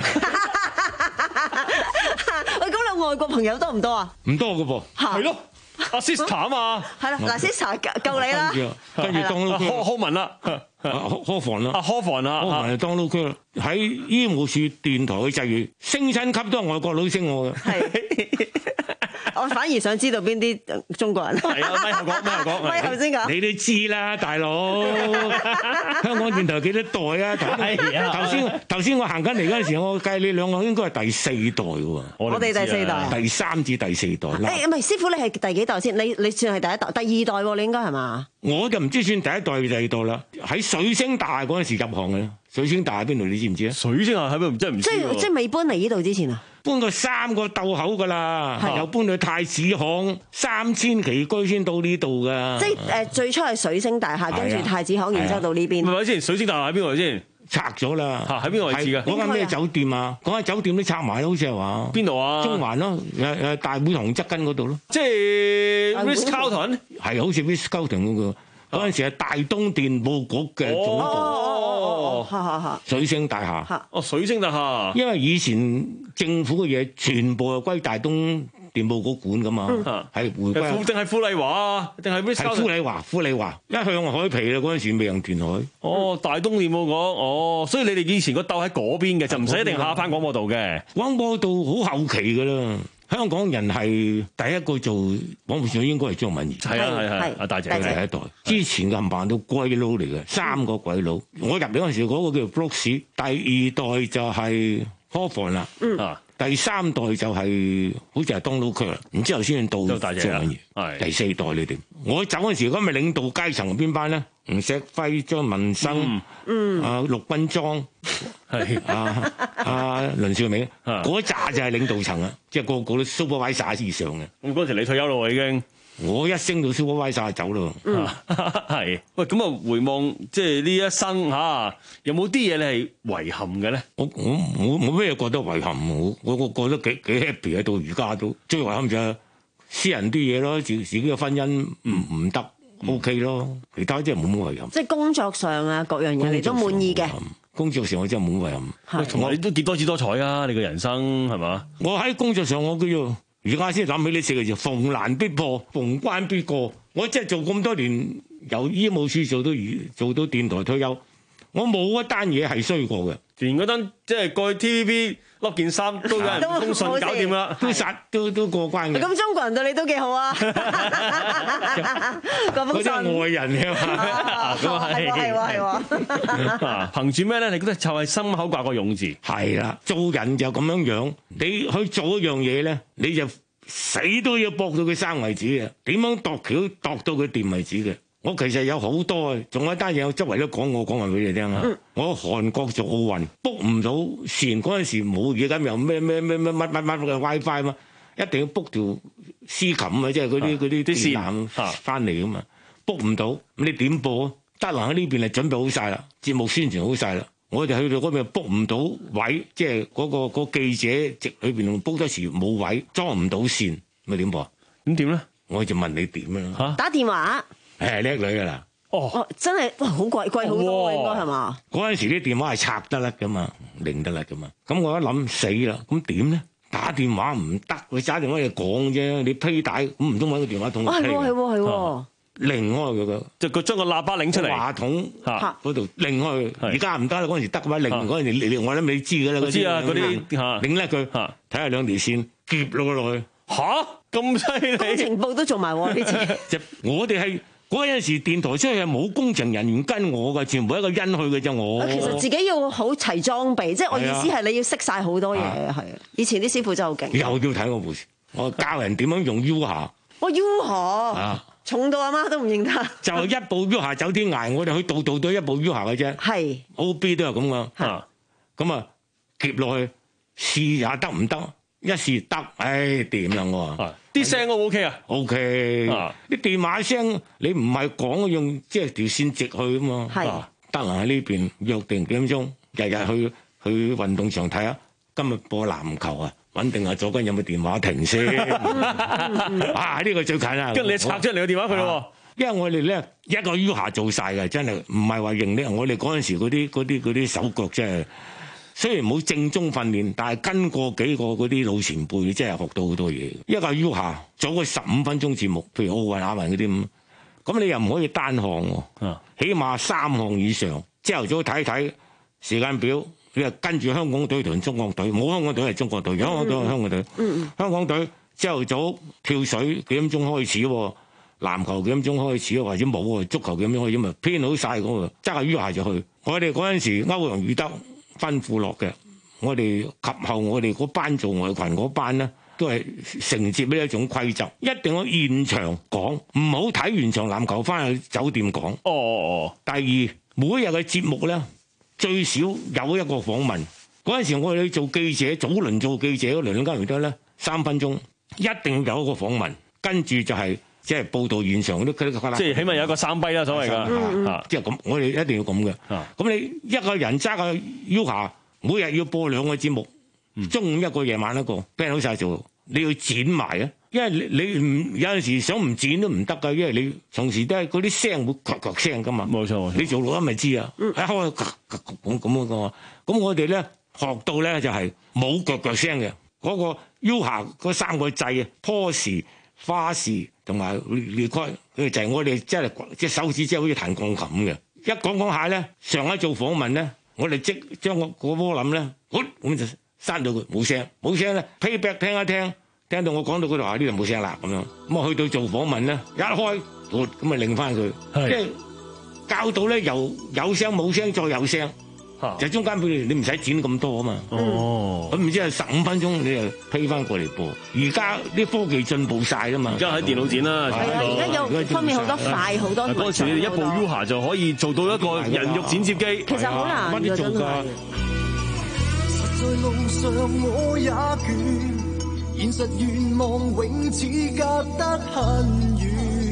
喂，咁你外國朋友多唔多啊？ 唔多嘅噃， 係咯，阿 sister 啊嘛， 係啦，嗱 sister 救你啦， 跟住當到柯柯文啦， 柯房啦， 啊柯房啦， 柯房係當到區啦，喺醫務處電台嘅際遇，升親級都係外國佬升我嘅。係， 我反而想知道邊啲中國人。係啊，咪後講，咪後講， 咪後先講。 你都知啦，大佬，香港電台幾多代啊？頭先頭先我行緊嚟嗰陣時，我計你兩個應該係第四代嘅喎。 我哋第四代， 第三至第四代。誒唔係，師傅你係第幾代先？你你算係第一代、第二代喎？你應該係嘛？ 我就唔知算第一代、第二代啦。喺水星大嗰陣時入行嘅，水星大喺邊度？你知唔知啊？ 水星大喺邊度？真係唔知。 即係即係未搬嚟呢度之前啊？ 搬過三個竇口噶啦，又搬去太子巷，三千期居先到呢度噶。 即係誒，最初係水星大廈，跟住太子巷，然之後到呢邊。 唔係先，水星大廈喺邊度先？ 拆咗啦。喺邊個位置㗎？ 嗰間咩酒店啊？嗰間酒店都拆埋啦，好似係話。 邊度啊？ 中環咯，誒誒大會堂側根嗰度咯。 即係 Ritz-Carlton， 係好似 Ritz-Carlton 嗰個。嗰陣時係大東電報局嘅總部。 哦，嚇嚇嚇！ 水星大廈。 哦，水星大廈。因為以前政府嘅嘢全部係歸大東電報局管噶嘛，係回歸。 定係富麗華啊？定係 Ritz-Carlton？ 係富麗華，富麗華。一向海皮啦，嗰陣時未人填海。 哦，大東電報局，哦，所以你哋以前個竇喺嗰邊嘅，就唔使一定下翻廣播道嘅。 廣播道好後期噶啦。香港人係第一個做廣播處應該係張敏儀， 係啊係係阿大姐第一代。之前嘅冚唪唥都鬼佬嚟嘅，三個鬼佬。我入嚟嗰陣時嗰個叫做 Brooks，第二代就係 Hawthorne 啦，啊，第三代就係好似係 Donald Kerr 啦，然之後先到張敏儀，第四代你哋。我走嗰陣時，咁咪領導階層邊班咧？吳錫輝、張文生、嗯、啊陸軍莊，係啊啊倫少美，嗰扎就係領導層啊，即係個個都 supervisor 以上嘅。 咁嗰時你退休咯，已經。 我一升到 supervisor 走咯。 嗯，係。喂，咁啊回望即係呢一生嚇，有冇啲嘢你係遺憾嘅咧？ 我我我冇咩覺得遺憾，我我我覺得幾幾 happy 喺到而家都。最遺憾就係私人啲嘢咯，自自己嘅婚姻唔唔得。O K 咯，其他真係冇乜遺憾。 即係工作上啊，各樣嘢你都滿意嘅。 工作上我真係冇遺憾。 同埋你都幾多姿多彩啊！你個人生係嘛？ 我喺工作上我叫做而家先諗起呢四個字：逢難必破，逢關必過。我真係做咁多年，由醫務處做到做到電台退休，我冇一單嘢係衰過嘅。 連嗰單即係過去 T V B 笠件衫都有人封信搞掂啦， 都殺都都過關嘅。 咁中國人對你都幾好啊！ 嗰啲係外人嘅嘛，咁啊係係喎係喎。 憑住咩咧？你覺得就係心口掛個勇字？ 係啦，做人就咁樣樣，你去做一樣嘢咧，你就死都要搏到佢生為止嘅。點樣度橋度到佢掂為止嘅？我其實有好多，仲有一單嘢，我周圍都講，我講埋俾你聽啊！嗯、我韓國做奧運 book 唔到線，嗰陣時冇而家又咩咩咩咩乜乜乜嘅 WiFi 嘛，一定要 book 條絲琴啊，即係嗰啲嗰啲啲線翻嚟噶嘛 book 唔到，咁你點播啊？德蘭喺呢邊係準備好晒啦，節目宣傳好晒啦。我哋去到嗰邊 book 唔到位，即係嗰個、嗰個記者席裏邊 book 得時冇位，裝唔到線，咪點播啊？ 咁點咧？ 我就問你點啦？嚇！ 打電話。 誒叻女㗎啦！ 哦，真係哇，好貴貴好多應該係嘛？ 嗰陣時啲電話係拆得甩㗎嘛，擰得甩㗎嘛。咁我一諗死啦，咁點咧？打電話唔得，佢打電話嘢講啫，你披帶咁唔通揾個電話筒？ 啊係喎係喎係喎。 擰開佢個， 就佢將個喇叭擰出嚟， 話筒嗰度擰開。而家唔得啦，嗰陣時得嘅話擰嗰陣時，我諗你知㗎啦。 我知啊，嗰啲擰甩佢，睇下兩條線夾落落去。 嚇咁犀利！ 工程部都做埋喎呢次。 我哋係嗰陣時電台出去係冇工程人員跟我㗎，全部一個人去嘅啫。我其實自己要好齊裝備，即係我意思係你要識晒好多嘢係啊。以前啲師傅真係好勁。 又要睇我部，我教人點樣用 U 下。 我 U 下。重到阿媽都唔認得， 就係一部 U 下走天涯，我哋去度度都一部 U 下嘅啫。 係 O B 都係咁噶，咁啊夾落去試下得唔得？一試得，唉掂啦我啊！ 啲聲都 OK 啊 ，OK。啲電話聲你唔係講用，即係條線直去啊嘛。係得閒喺呢邊約定幾點鐘，日日去去運動場睇下，今日播籃球啊！穩定下左近有冇電話停先？啊！呢、這個最近啊， 跟住你拆出嚟個電話佢咯。 因為我哋咧一個 U 下做晒嘅，真係唔係話認叻。我哋嗰陣時嗰啲嗰啲嗰啲手腳真係，雖然冇正宗訓練，但係跟過幾個嗰啲老前輩，真係學到好多嘢。一個 U 下做個十五分鐘節目，譬如奧運、亞運嗰啲咁，咁你又唔可以單項喎，起碼三項以上。朝頭早睇睇時間表。你係跟住香港隊同中國隊，冇香港隊係中國隊，香港隊係香港隊。嗯、香港隊朝頭早跳水幾點鐘開始喎？籃球幾點鐘開始，或者冇啊？足球幾點鐘開始咪編好晒嗰個，揸下於鞋就去。我哋嗰陣時歐陽宇德吩咐落嘅，我哋及後我哋嗰班做外群嗰班咧，都係承接呢一種規則，一定要現場講，唔好睇完場籃球翻去酒店講。哦哦哦。第二，每一日嘅節目咧。最少有一個訪問，嗰陣時我哋做記者，早輪做記者嗰輪間唔得咧，三分鐘一定要有一個訪問，跟住就係即係報導現場嗰啲， 即係起碼有一個三跛啦，所謂㗎， 即係咁，我哋一定要咁嘅。咁、啊、你一個人揸個 U 下，每日要播兩個節目，嗯、中午一個，夜晚一個 plan 好晒做，你要剪埋啊！因為你你唔有陣時想唔剪都唔得㗎，因為你從時都係嗰啲聲會噥噥聲㗎嘛。冇錯，你做錄音咪知啊。一開咁咁樣個，咁我哋咧學到咧就係冇噥噥聲嘅嗰個 U 下嗰三個掣啊，坡時、花時同埋裂開，佢就係我哋即係即係手指即係好似彈鋼琴嘅。一講講下咧，上一做訪問咧，我哋即將個個波冧咧，咁就刪到佢冇聲，冇聲咧 playback 聽一聽。聽到我講到嗰度話呢度冇聲啦咁樣，咁啊去到做訪問咧，一開咁啊擰翻佢，即係教到咧由有聲冇聲再有聲，就中間俾你你唔使剪咁多啊嘛。哦，咁唔知係十五分鐘你就推翻過嚟播。而家啲科技進步晒啦嘛， 而家喺電腦剪啦。 係啊，而家有方面好多快好多。 嗰時你哋一部 U 下就可以做到一個人肉剪接機， 其實好難㗎真係。 實在路上我也倦。現實願望永似隔得很遠，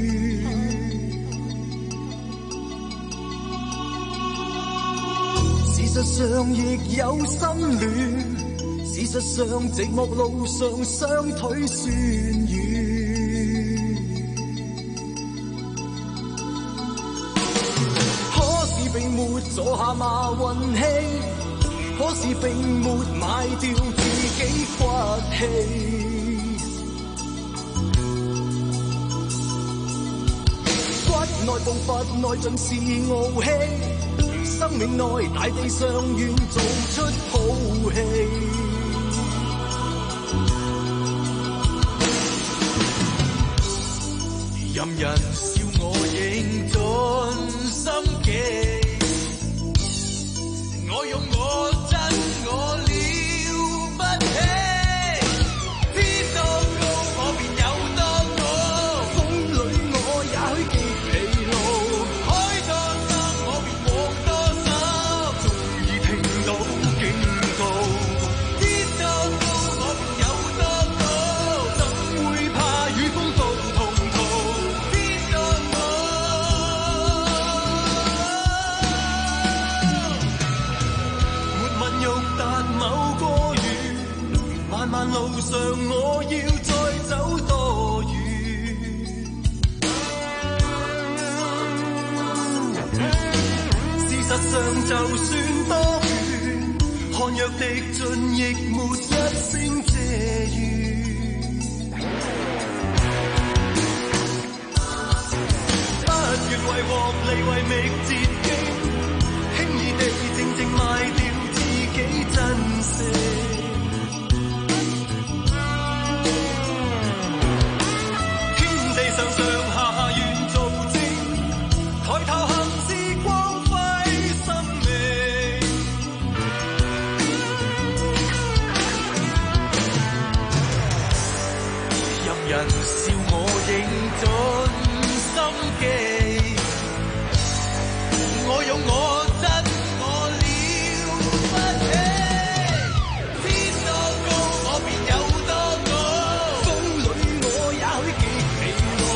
事實上亦有心亂，事實上寂寞路上雙腿酸軟，可是並沒坐下馬運氣，可是並沒賣掉自己骨氣。內步伐內盡是傲氣，生命內大地上願做出好戲。任人笑我認盡心機，我用我真我了不起。天多高我便有多高，風裏我也許極疲勞，海多深我便往多深，終於聽到警告。天多高我便有多高，怎會怕與風暴同途？天多高但路上我要再走多遠？事實上就算多遠，看若滴盡亦沒一聲謝語。不願為獲利為覓捷徑，輕易地靜靜賣掉自己珍惜。上上下下願做證，抬頭行是光輝生命。任人笑我認盡心機，我用我真我了不起。天多高我便有多高，風裏我也許極美。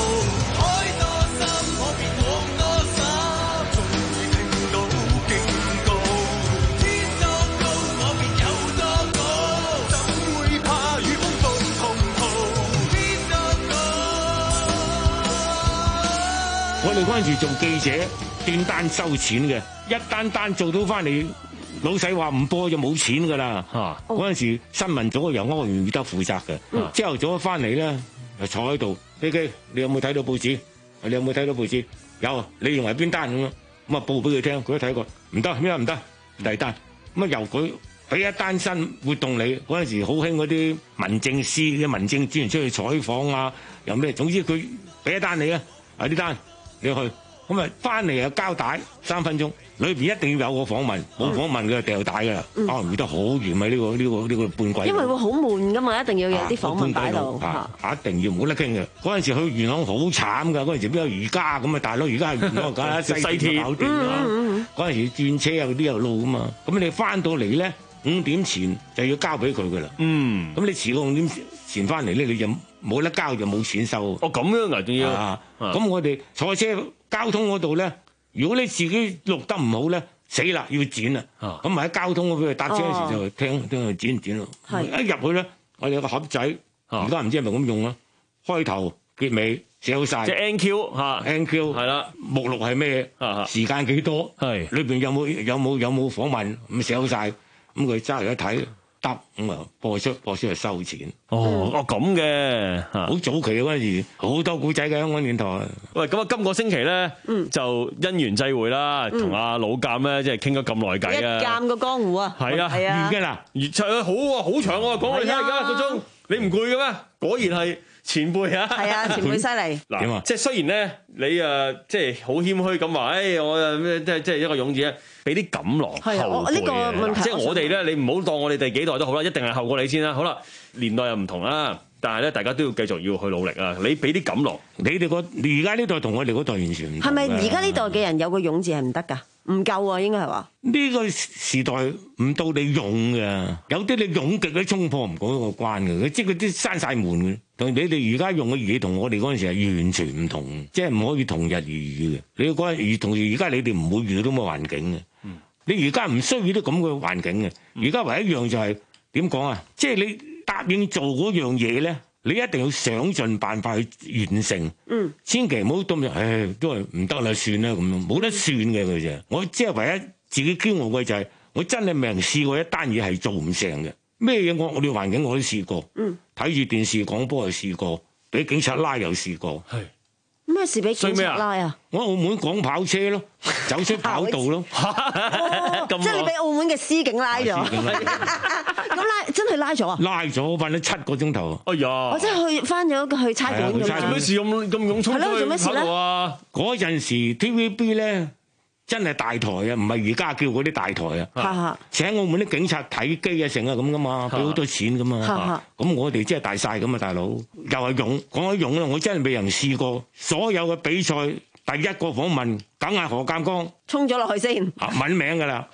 我哋嗰陣時做記者，斷單收錢嘅，一單單做到翻嚟，老細話唔播就冇錢噶啦。嚇、啊，嗰陣時新聞組由歐陽宇德負責嘅。朝、嗯、頭早翻嚟咧，就坐喺度。飛機，你有冇睇到報紙？你有冇睇到報紙？有。你認為邊單咁啊？咁啊報俾佢聽，佢都睇過。唔得，咩唔得？第二單。咁啊由佢俾一單新活動你。嗰陣時好興嗰啲民政司嘅民政專員出去採訪啊，有咩？總之佢俾一單你啊，啊呢單。你去咁啊，翻嚟又交帶三分鐘，裏邊一定要有個訪問，冇訪問佢就掉帶噶啦。啊，遇得好嚴啊！呢個呢個呢個半鬼， 因為會好悶噶嘛，一定要有啲訪問擺度嚇，一定要冇得傾嘅。嗰陣時去元朗好慘噶，嗰陣時邊有而家咁啊？大佬而家係元朗梗係西鐵搞掂啦。嗰陣時轉車有啲有路噶嘛，咁你翻到嚟咧五點前就要交俾佢噶啦。嗯，咁你遲過五點前翻嚟咧，你就冇得交就冇錢收。 哦，咁樣啊，仲要啊？ 咁我哋坐車交通嗰度咧，如果你自己錄得唔好咧，死啦要剪啦。咁咪喺交通嗰邊搭車嗰時就聽聽佢剪剪咯。一入去咧，我哋有個盒仔，而家唔知係咪咁用啦。開頭結尾寫好晒， 即係 N Q 嚇 ，N Q 係啦。目錄係咩？時間幾多？係裏邊有冇有冇有冇訪問？咁寫好晒，咁佢揸嚟一睇。得咁啊，播出播出係收錢。 哦哦咁嘅， 好早期嗰陣時，好多古仔嘅香港電台。 喂，咁啊，今個星期咧，嗯、就因緣際會啦，同阿、嗯、老鑑咧，即係傾咗咁耐偈啊。 一鑑個江湖啊， 係啊，係啊， 完嘅啦， 越出好啊，好長啊，講嚟聽而家個鐘，你唔攰嘅咩？果然係前輩啊， 係啊，前輩犀利。 嗱、啊，即係雖然咧，你誒即係好謙虛咁話，誒、哎、我誒咩即係即係一個勇字啊。俾啲錦囊後輩嘅，即係我哋咧，你唔好當我哋第幾代都好啦，一定係後過你先啦。好啦，年代又唔同啦，但係咧，大家都要繼續要去努力啊！你俾啲錦囊， 你哋個而家呢代同我哋嗰代完全唔同。 係咪而家呢代嘅人有個勇字係唔得㗎？唔夠啊，應該係話呢個時代唔到你勇嘅，有啲你勇極都衝破唔過嗰個關嘅，即係嗰啲閂晒門嘅。同你哋而家用嘅嘢同我哋嗰陣時係完全唔同，即係唔可以同日而語嘅。你嗰陣而同而家你哋唔會遇到咁嘅環境嘅。你而家唔需要啲咁嘅環境嘅，而家唯一一樣就係點講啊？即係你答應做嗰樣嘢咧，你一定要想盡辦法去完成。嗯，千祈唔好當日，唉，都係唔得啦，算啦咁樣，冇得算嘅佢啫。我即係唯一自己驕傲嘅就係，我真係未試過一單嘢係做唔成嘅。咩嘢我我哋環境我都試過。嗯，睇住電視廣播又試過，俾警察拉又試過。係。 咩事俾警察拉啊？ 我澳門趕跑車咯，走出跑道咯， 哦、即係你俾澳門嘅司警拉咗，咁拉真係拉咗啊？ 拉咗，瞓咗七個鐘頭。哎呀！ 我真係去翻咗去差館咁樣。 做咩事咁咁勇衝去跑道啊？ 嗰陣時 T V B 咧真係大台啊，唔係而家叫嗰啲大台啊。請澳門啲警察睇機啊，成啊咁噶嘛，俾好多錢噶嘛。咁我哋真係大晒咁啊，大佬又係勇。講起勇啦，我真係未人試過。所有嘅比賽第一個訪問，梗係何鑑江衝咗落去先， 聞名噶啦。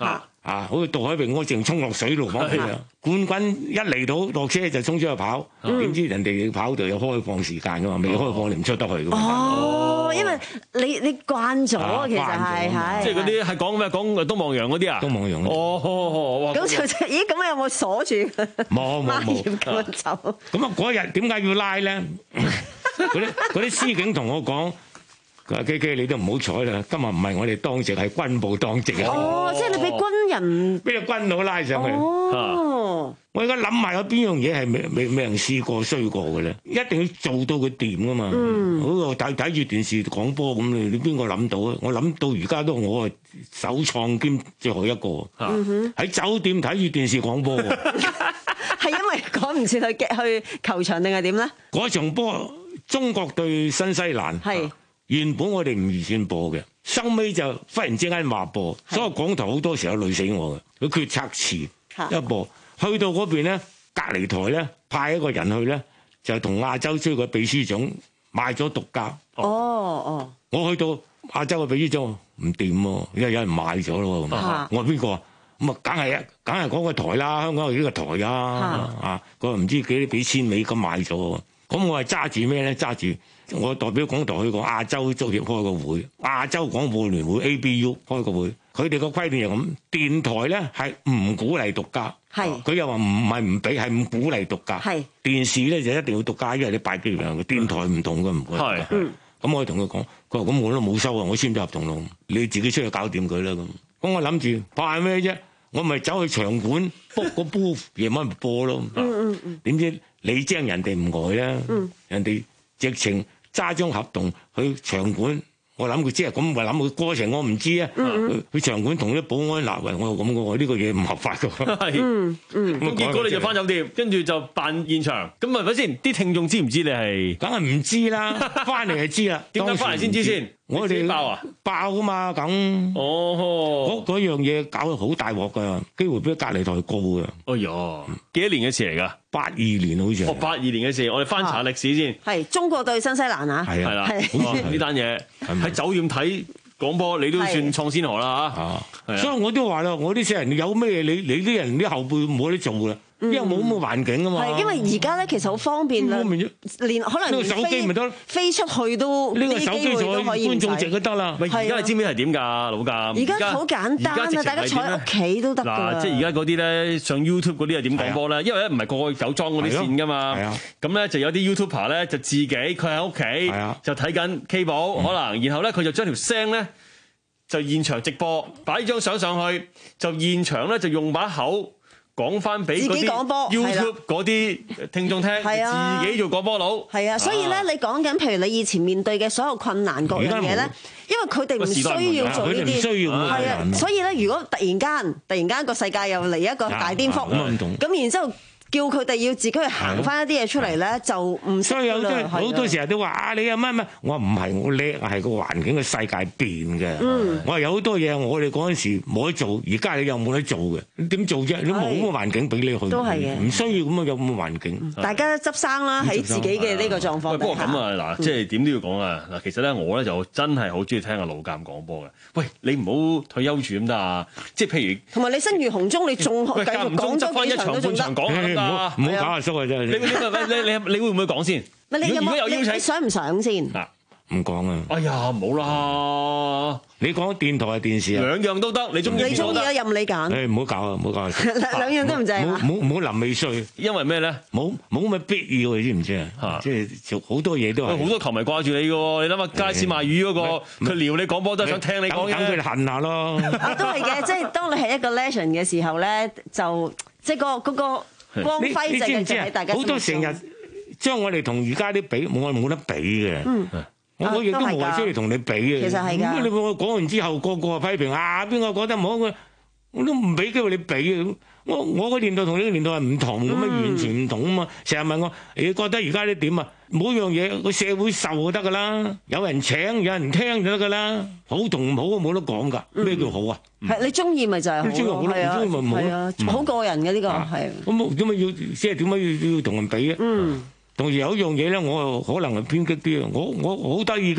啊，好似渡海泳我淨衝落水度放棄啊！冠軍一嚟到落車就衝出去跑，點、嗯、知人哋跑道有開放時間噶嘛？未開放你唔出得去噶嘛？ 哦，因為你你慣咗啊，其實係係。 即係嗰啲係講咩？講東望洋嗰啲啊？ 東望洋。 哦，咁就咦？咁有冇鎖住？ 冇冇冇。 咁樣走。 咁啊嗰日點解要拉咧？嗰啲嗰啲司警同我講。佢話：K K，你都唔好彩啦！今日唔係我哋當值，係軍部當值啊！ 哦，即係你俾軍人俾個軍佬拉上去。 哦， 我而家諗埋有邊樣嘢係未未未人試過衰過嘅咧？一定要做到佢掂噶嘛！嗯，好似睇睇住電視廣播咁，你你邊個諗到啊？我諗到而家都我係首創兼最後一個。嗯哼，喺酒店睇住電視廣播。 係因為趕唔切去去球場定係點咧？ 嗰場波中國對新西蘭係。原本我哋唔預算播嘅，收尾就忽然之間話播，所以港台好多時候累死我嘅。佢決策遲一播，去到嗰邊咧，隔離台咧派一個人去咧，就同亞洲區嘅秘書長買咗獨家。哦哦，我去到亞洲嘅秘書長唔掂喎，因為有人買咗咯。我話邊個？咁啊，梗係啊，梗係嗰個台啦，香港有呢個台啊，啊，佢話唔知幾多幾千美金買咗。咁我係揸住咩咧？揸住。我代表港台去個亞洲足協開個會，亞洲廣播聯會 A B U 開個會，佢哋個規定就咁，電台咧係唔鼓勵獨家，係佢又話唔係唔俾，係唔鼓勵獨家，係電視咧就一定要獨家，因為你拜機樣嘅電台唔同嘅唔會，係咁我同佢講，佢話咁我都冇收啊，我簽咗合同咯，你自己出去搞掂佢啦咁。咁我諗住怕咩啫？我咪走去場館 book 個 booth 夜晚咪播咯。嗯嗯嗯。點知你精人哋唔呆啦，人哋直情。揸張合同去場館，我諗佢即係咁，咪諗佢過程我唔知啊。去去場館同啲保安鬧為，我又咁嘅，我呢個嘢唔合法嘅。係，嗯嗯。 咁結果你就翻酒店，跟住就辦現場。咁係咪先？啲聽眾知唔知你係？ 梗係唔知啦，翻嚟就知啦。 點解翻嚟先知先？ 我哋爆啊！ 爆噶嘛，咁。哦。嗰嗰樣嘢搞到好大鑊㗎，機會俾隔離台告㗎。 哎呀，幾多年嘅事嚟㗎？ 八二年好似。 哦，八二年嘅事，我哋翻查歷史先。 係中國對新西蘭啊。 係啊。 係啦。 呢單嘢喺酒店睇廣播，你都算創先河啦嚇。 所以我都話啦，我啲死人有咩你你啲人啲後輩冇得做啦。因為冇咁嘅環境啊嘛， 係因為而家咧其實好方便啦，連可能呢個手機咪得， 飛出去都呢個手機就可以觀眾席都得啦。 而家你知唔知係點㗎，老監？ 而家好簡單啊，大家坐喺屋企都得㗎。 嗱，即係而家嗰啲咧上 YouTube 嗰啲係點講波咧？因為咧唔係個個有裝嗰啲線㗎嘛。咁咧就有啲 YouTuber 咧就自己佢喺屋企就睇緊 K 寶可能，然後咧佢就將條聲咧就現場直播，擺張相上去，就現場咧就用把口。講翻俾嗰啲 YouTube 嗰啲聽眾聽，自己做廣播佬。係啊，所以咧，你講緊譬如你以前面對嘅所有困難各樣嘢咧，因為佢哋唔需要做呢啲，係啊，所以咧，如果突然間突然間個世界又嚟一個大顛覆，咁然之後叫佢哋要自己去行翻一啲嘢出嚟咧，就唔需要啦。所以有啲好多時候都話啊，你又乜乜，我話唔係我叻，係個環境嘅世界變嘅。我話有好多嘢我哋嗰陣時冇得做，而家你又冇得做嘅，點做啫？你冇咁嘅環境俾你去，都係嘅，唔需要咁啊有咁嘅環境。大家執生啦，喺自己嘅呢個狀況。不過咁啊，嗱，即係點都要講啊。嗱，其實咧我咧就真係好中意聽阿老監講波嘅。喂，你唔好退休住咁得啊！即係譬如同埋你聲如洪鐘，你仲繼續講多幾場都仲得。唔好唔好搞阿叔啊！真係你你你你你會唔會講先？你如果有邀請，你想唔想先？嗱，唔講啊！哎呀，唔好啦！你講電台定電視啊？兩樣都得，你中意你中意啊，任你揀。誒，唔好搞啊！唔好搞！兩樣都唔正啊！唔好唔好臨尾衰，因為咩咧？冇冇乜必要，你知唔知啊？嚇！即係做好多嘢都係好多球迷掛住你嘅喎，你諗下街市賣魚嗰個，佢撩你講波都係想聽你講嘢，等佢哋恨下咯。啊，都係嘅，即係當你係一個 legend 嘅時候咧，就即係個嗰個。光輝就係大家好多成日將我哋同而家啲比，我冇得比嘅。嗯，我亦都冇話需要同你比嘅。其實係㗎。你我講完之後，個個批評啊，邊個講得唔好嘅，我都唔俾機會你比嘅。我我個年代同你個年代係唔同咁啊，完全唔同啊嘛。成日問我，你覺得而家啲點啊？每樣嘢個社會受就得㗎啦，有人請有人聽就得㗎啦。好同唔好冇得講㗎。咩叫好啊？係你中意咪就係好咯，係啊，係啊，好個人嘅呢個係。咁點解要即係點解要要同人比啊？嗯，同時有一樣嘢咧，我可能係偏激啲啊。我我好得意嘅，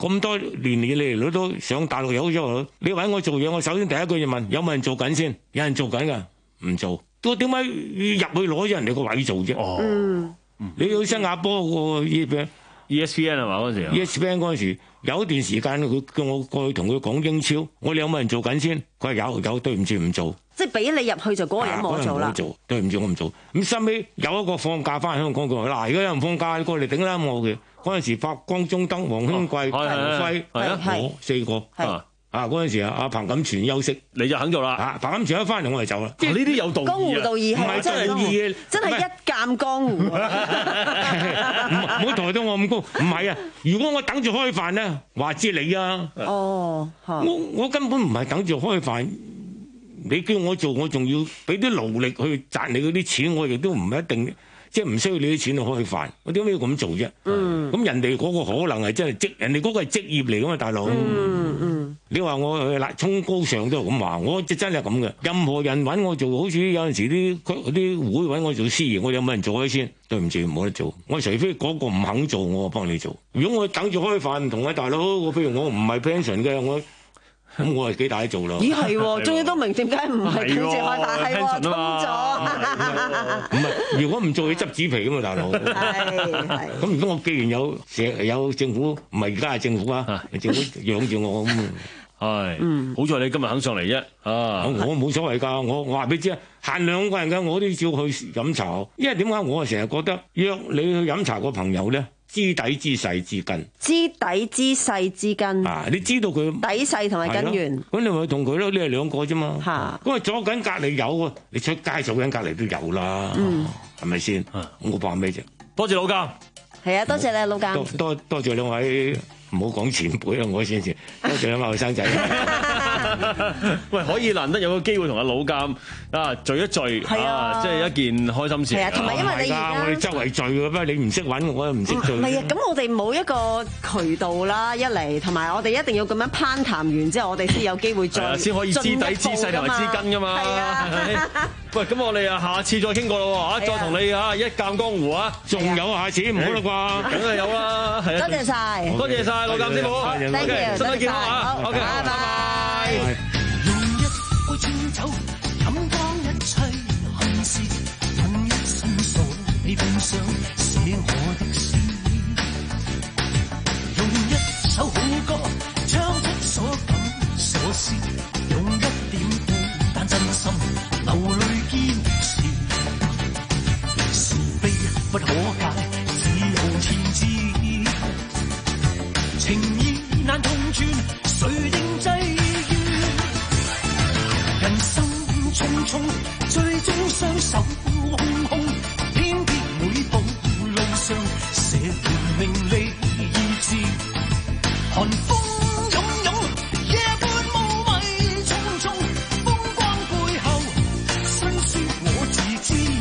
咁多年嚟嚟都上大陸有咗，你揾我做嘢，我首先第一句就問有冇人做緊先，有人做緊㗎，唔做，我點解入去攞咗人哋個位做啫？哦，嗯、你去新加坡個 E S P N 係嘛嗰陣時 ？E S P N 嗰陣時有一段時間，佢叫我過去同佢講英超，我哋有冇人做緊先？佢話有，有，對唔住唔做。 即係俾你入去就嗰個人冇做啦。 做，對唔住我唔做。咁收尾有一個放假翻香港，佢話嗱，而家有人放假，你過嚟頂啦我嘅。嗰陣時發光中燈、黃興貴、黃輝，我四個。啊！嗰陣時啊，阿彭錦全休息， 你就肯做啦。 啊，彭錦全一翻嚟，我就走啦。 呢啲有道義啊！ 江湖道義係真係道義， 真係一鑑江湖。 唔好抬到我咁高。唔係啊！如果我等住開飯咧，話知你啊。哦，我我根本唔係等住開飯。你叫我做，我仲要俾啲勞力去賺你嗰啲錢，我亦都唔一定。即係唔需要你啲錢去開飯，我點解要咁做啫？咁、嗯、人哋嗰個可能係真係職，人哋嗰個係職業嚟噶嘛，大佬。嗯嗯、你話我去衝高尚都係咁話，我真係咁嘅。任何人揾我做，好似有陣時啲啲會揾我做司儀，我有冇人做開先？對唔住，冇得做。我除非嗰個唔肯做，我幫你做。如果我等住開飯，同位大佬，我譬如我唔係 pension 嘅，我。咁我係幾大做咯？咦係喎， 終於都明點解唔係等住開飯係喎，通咗。 唔係，如果唔做，你執紙皮噶嘛，大佬。係係。咁如果我既然有有政府，唔係而家係政府啊，政府養住我咁。 係。嗯。好在你今日肯上嚟啫。啊。 我冇所謂㗎，我我話俾你知啊，限兩個人㗎，我都要去飲茶。因為點解我成日覺得約你去飲茶個朋友咧？知底知勢知根， 知底知勢知根啊！你知道佢底勢同埋根源， 咁你咪同佢咯。你係兩個啫嘛。嚇！咁啊，左緊隔離有喎，你出街左緊隔離都有啦。嗯，係咪先？我怕咩啫？ 多謝老監。 係啊，多謝你啊，老監。 多多多謝兩位，唔好講前輩啊，我先至。多謝兩位後生仔。 喂，可以難得有個機會同阿老監啊聚一聚啊，即係一件開心事。 係啊，同埋因為你而家我哋周圍聚嘅，不過你唔識揾我，又唔識聚。 唔係啊，咁我哋冇一個渠道啦，一嚟同埋我哋一定要咁樣攀談完之後，我哋先有機會再先可以知底知勢同埋知根㗎嘛。係啊。喂，咁我哋啊下次再傾過咯喎，再同你啊一鑑江湖啊， 仲有下次唔好啦啩？ 梗係有啦，係啊。 多謝晒， 多謝晒老監師傅。 Thank you， 身體健康啊。OK，拜拜。 用一杯清酒，飲光一切憾事，用一生所你奉上寫我的詩，用一首好歌唱出所感所思，用一點孤單真心流淚堅持，是非不可解，只有天知，情意難同存，誰定際遇？人生匆匆，最終雙手空空，偏偏每步路上寫滿名利意志，寒風湧湧，夜半霧迷重重，風光背後辛酸我自知。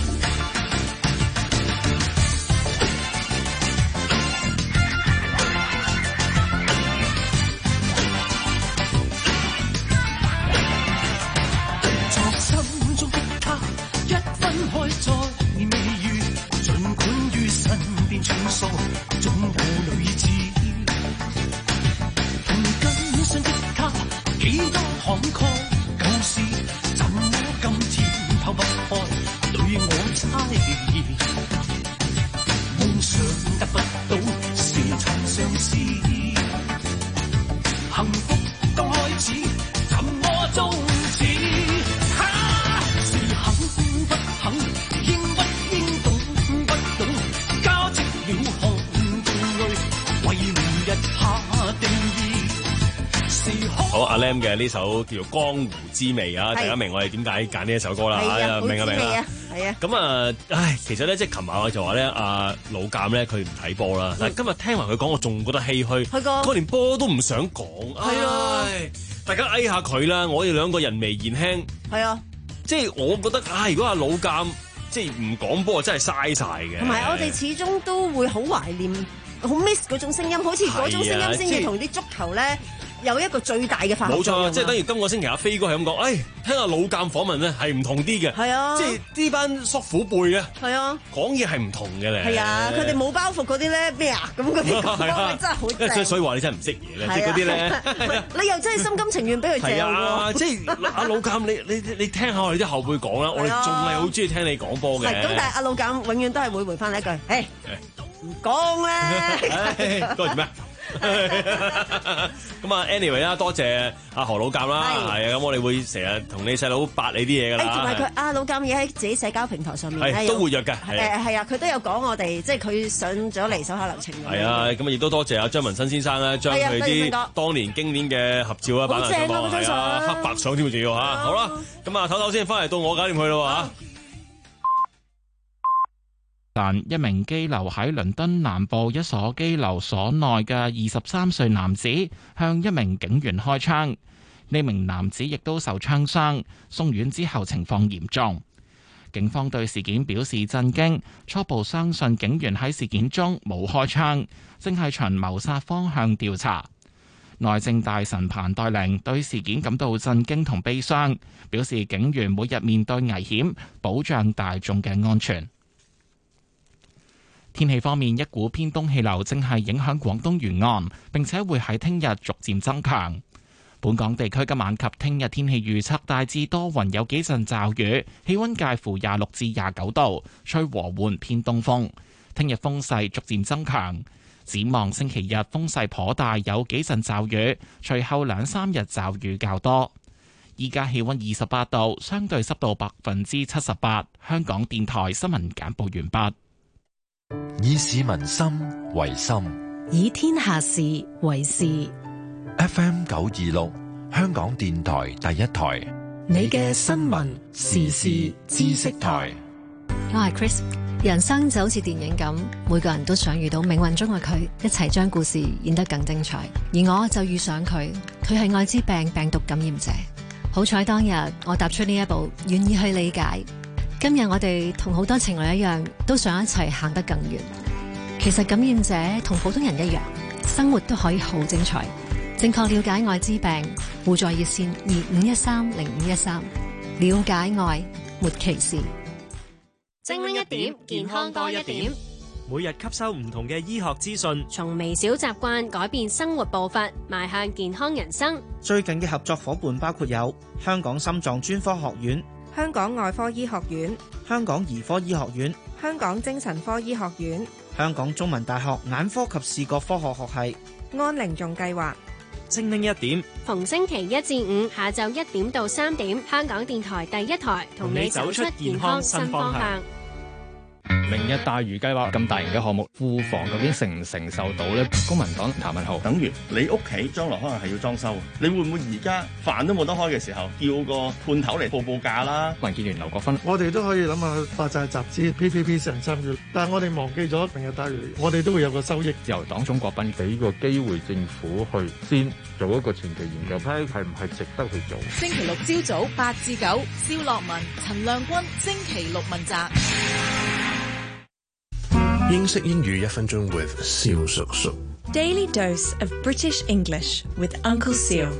嘅呢首叫做《江湖之味》啊，大家明我哋點解揀呢一首歌啦？明啊明啊，係啊。咁啊，唉，其實咧，即係琴晚我就話咧，阿老監咧，佢唔睇波啦。但係今日聽埋佢講，我仲覺得唏噓。係個，佢連波都唔想講。係啊，大家哀下佢啦。我哋兩個人微言輕。係啊，即係我覺得，唉，如果阿老監即係唔講波，真係嘥晒嘅。同埋我哋始終都會好懷念、好 miss 嗰種聲音，好似嗰種聲音先至同啲足球咧。 有一個最大嘅發酵作用。 冇錯，即係等於今個星期阿飛哥係咁講，誒、哎、聽下老鑑訪問咧係唔同啲嘅。 係啊， 即係呢班叔父輩嘅。 係啊， 講嘢係唔同嘅咧。 係啊，佢哋冇包袱嗰啲咧咩啊咁嗰啲講嘢真係好正。 所以所以話你真係唔識嘢咧，即係嗰啲咧。 你又真係心甘情願俾佢借喎。 係啊，即係阿老鑑，你你你聽下我哋啲後輩講啦，我哋仲係好中意聽你講波嘅。 係咁，但係阿老鑑永遠都係會回翻你一句，誒唔講咧。 多謝咩？咁啊 ，anyway 啦，多謝阿何老鑑啦，係啊，咁我哋會成日同你細佬八你啲嘢噶啦。 同埋佢阿老鑑嘢喺自己社交平台上面咧， 都活躍㗎。 誒係啊，佢都有講我哋，即係佢上咗嚟手下留情。 係啊，咁亦都多謝阿張文新先生啦，將佢啲當年經典嘅合照啊擺埋上網，係啊，黑白相添仲要嚇。好啦，咁啊，唞唞先，翻嚟到我搞掂佢咯嚇。 但一名羈留喺倫敦南部一所羈留所內嘅二十三歲男子向一名警員開槍，呢名男子亦都受槍傷，送院之後情況嚴重。警方對事件表示震驚，初步相信警員喺事件中冇開槍，正係循謀殺方向調查。內政大臣彭黛玲對事件感到震驚同悲傷，表示警員每日面對危險，保障大眾嘅安全。天氣方面，一股偏東氣流正係影響廣東沿岸，並且會喺聽日逐漸增強。本港地區今晚及聽日天氣預測大致多雲，有幾陣驟雨，氣溫介乎廿六至廿九度，吹和緩偏東風。聽日風勢逐漸增強，展望星期日風勢頗大，有幾陣驟雨，隨後兩三日驟雨較多。依家氣溫二十八度，相對濕度百分之七十八。香港電台新聞簡報完畢。 以市民心為心， 以天下事為事。 F M 九二六，香港電台第一台， 你嘅新聞時事知識台。 我係 Chris， 人生就好似電影咁，每個人都想遇到命運中嘅佢，一齊將故事演得更精彩。而我就遇上佢，佢係艾滋病病毒感染者。好彩當日我踏出呢一步，願意去理解。今日我哋同好多情侶一樣，都想一齊行得更遠。其實感染者同普通人一樣，生活都可以好精彩。正確了解艾滋病，互助熱線二五一三零五一三，了解愛，沒歧視。 精靈一點，健康多一點。 每日吸收唔同嘅醫學資訊， 從微小習慣改變生活步伐，邁向健康人生。 最近嘅合作伙伴包括有香港心臟專科學院、 香港外科醫學院、 香港兒科醫學院、 香港精神科醫學院、 香港中文大學眼科及視覺科學學系、 安寧頌計劃。 精靈一點， 逢星期一至五下晝一點到三點，香港電台第一台同你走出健康新方向。 明日大嶼計劃咁大型嘅項目，庫房究竟承唔承受到呢？公民黨譚文豪， 等於你屋企將來可能係要裝修，你會唔會而家飯都冇得開嘅時候，叫個判頭嚟報報價啦？ 民建聯劉國勳， 我哋都可以諗下去發債集資 P P P 成參與，但係我哋忘記咗明日大嶼，我哋都會有個收益。 自由黨鍾國斌，俾個機會政府去先做一個前期研究，睇係唔係值得去做。 星期六朝早八至九，蕭樂文、陳亮君，星期六問責。 英式英語一分鐘 with 蕭叔叔。 Daily dose of British English with Uncle Seal.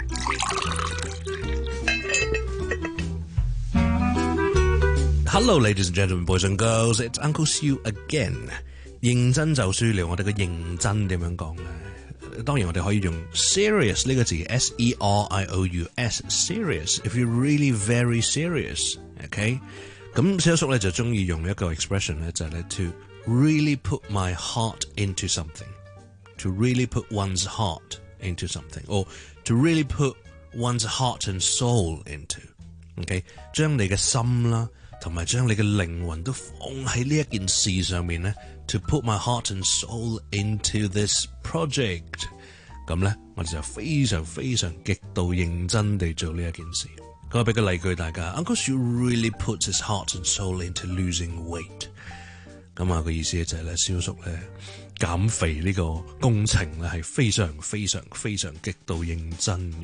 Hello, ladies and gentlemen, boys and girls. It's Uncle Seal again. 認真就輸了，我哋個認真點樣講咧？當然我哋可以用 serious 呢個字 S E R I O U S serious if you're really very serious. OK， 咁蕭叔咧就中意用一個 expression 咧，就係咧 to really put my heart into something, to really put one's heart into something, or to really put one's heart and soul into. OK， 將你嘅心啦，同埋將你嘅靈魂都放喺呢一件事上面咧。To put my heart and soul into this project， 咁咧我哋就非常非常極度認真地做呢一件事。咁我俾個例句大家 ，Uncle Sue really puts his heart and soul into losing weight。咁啊個意思就係咧，蕭叔咧減肥呢個工程咧係非常非常非常極度認真嘅。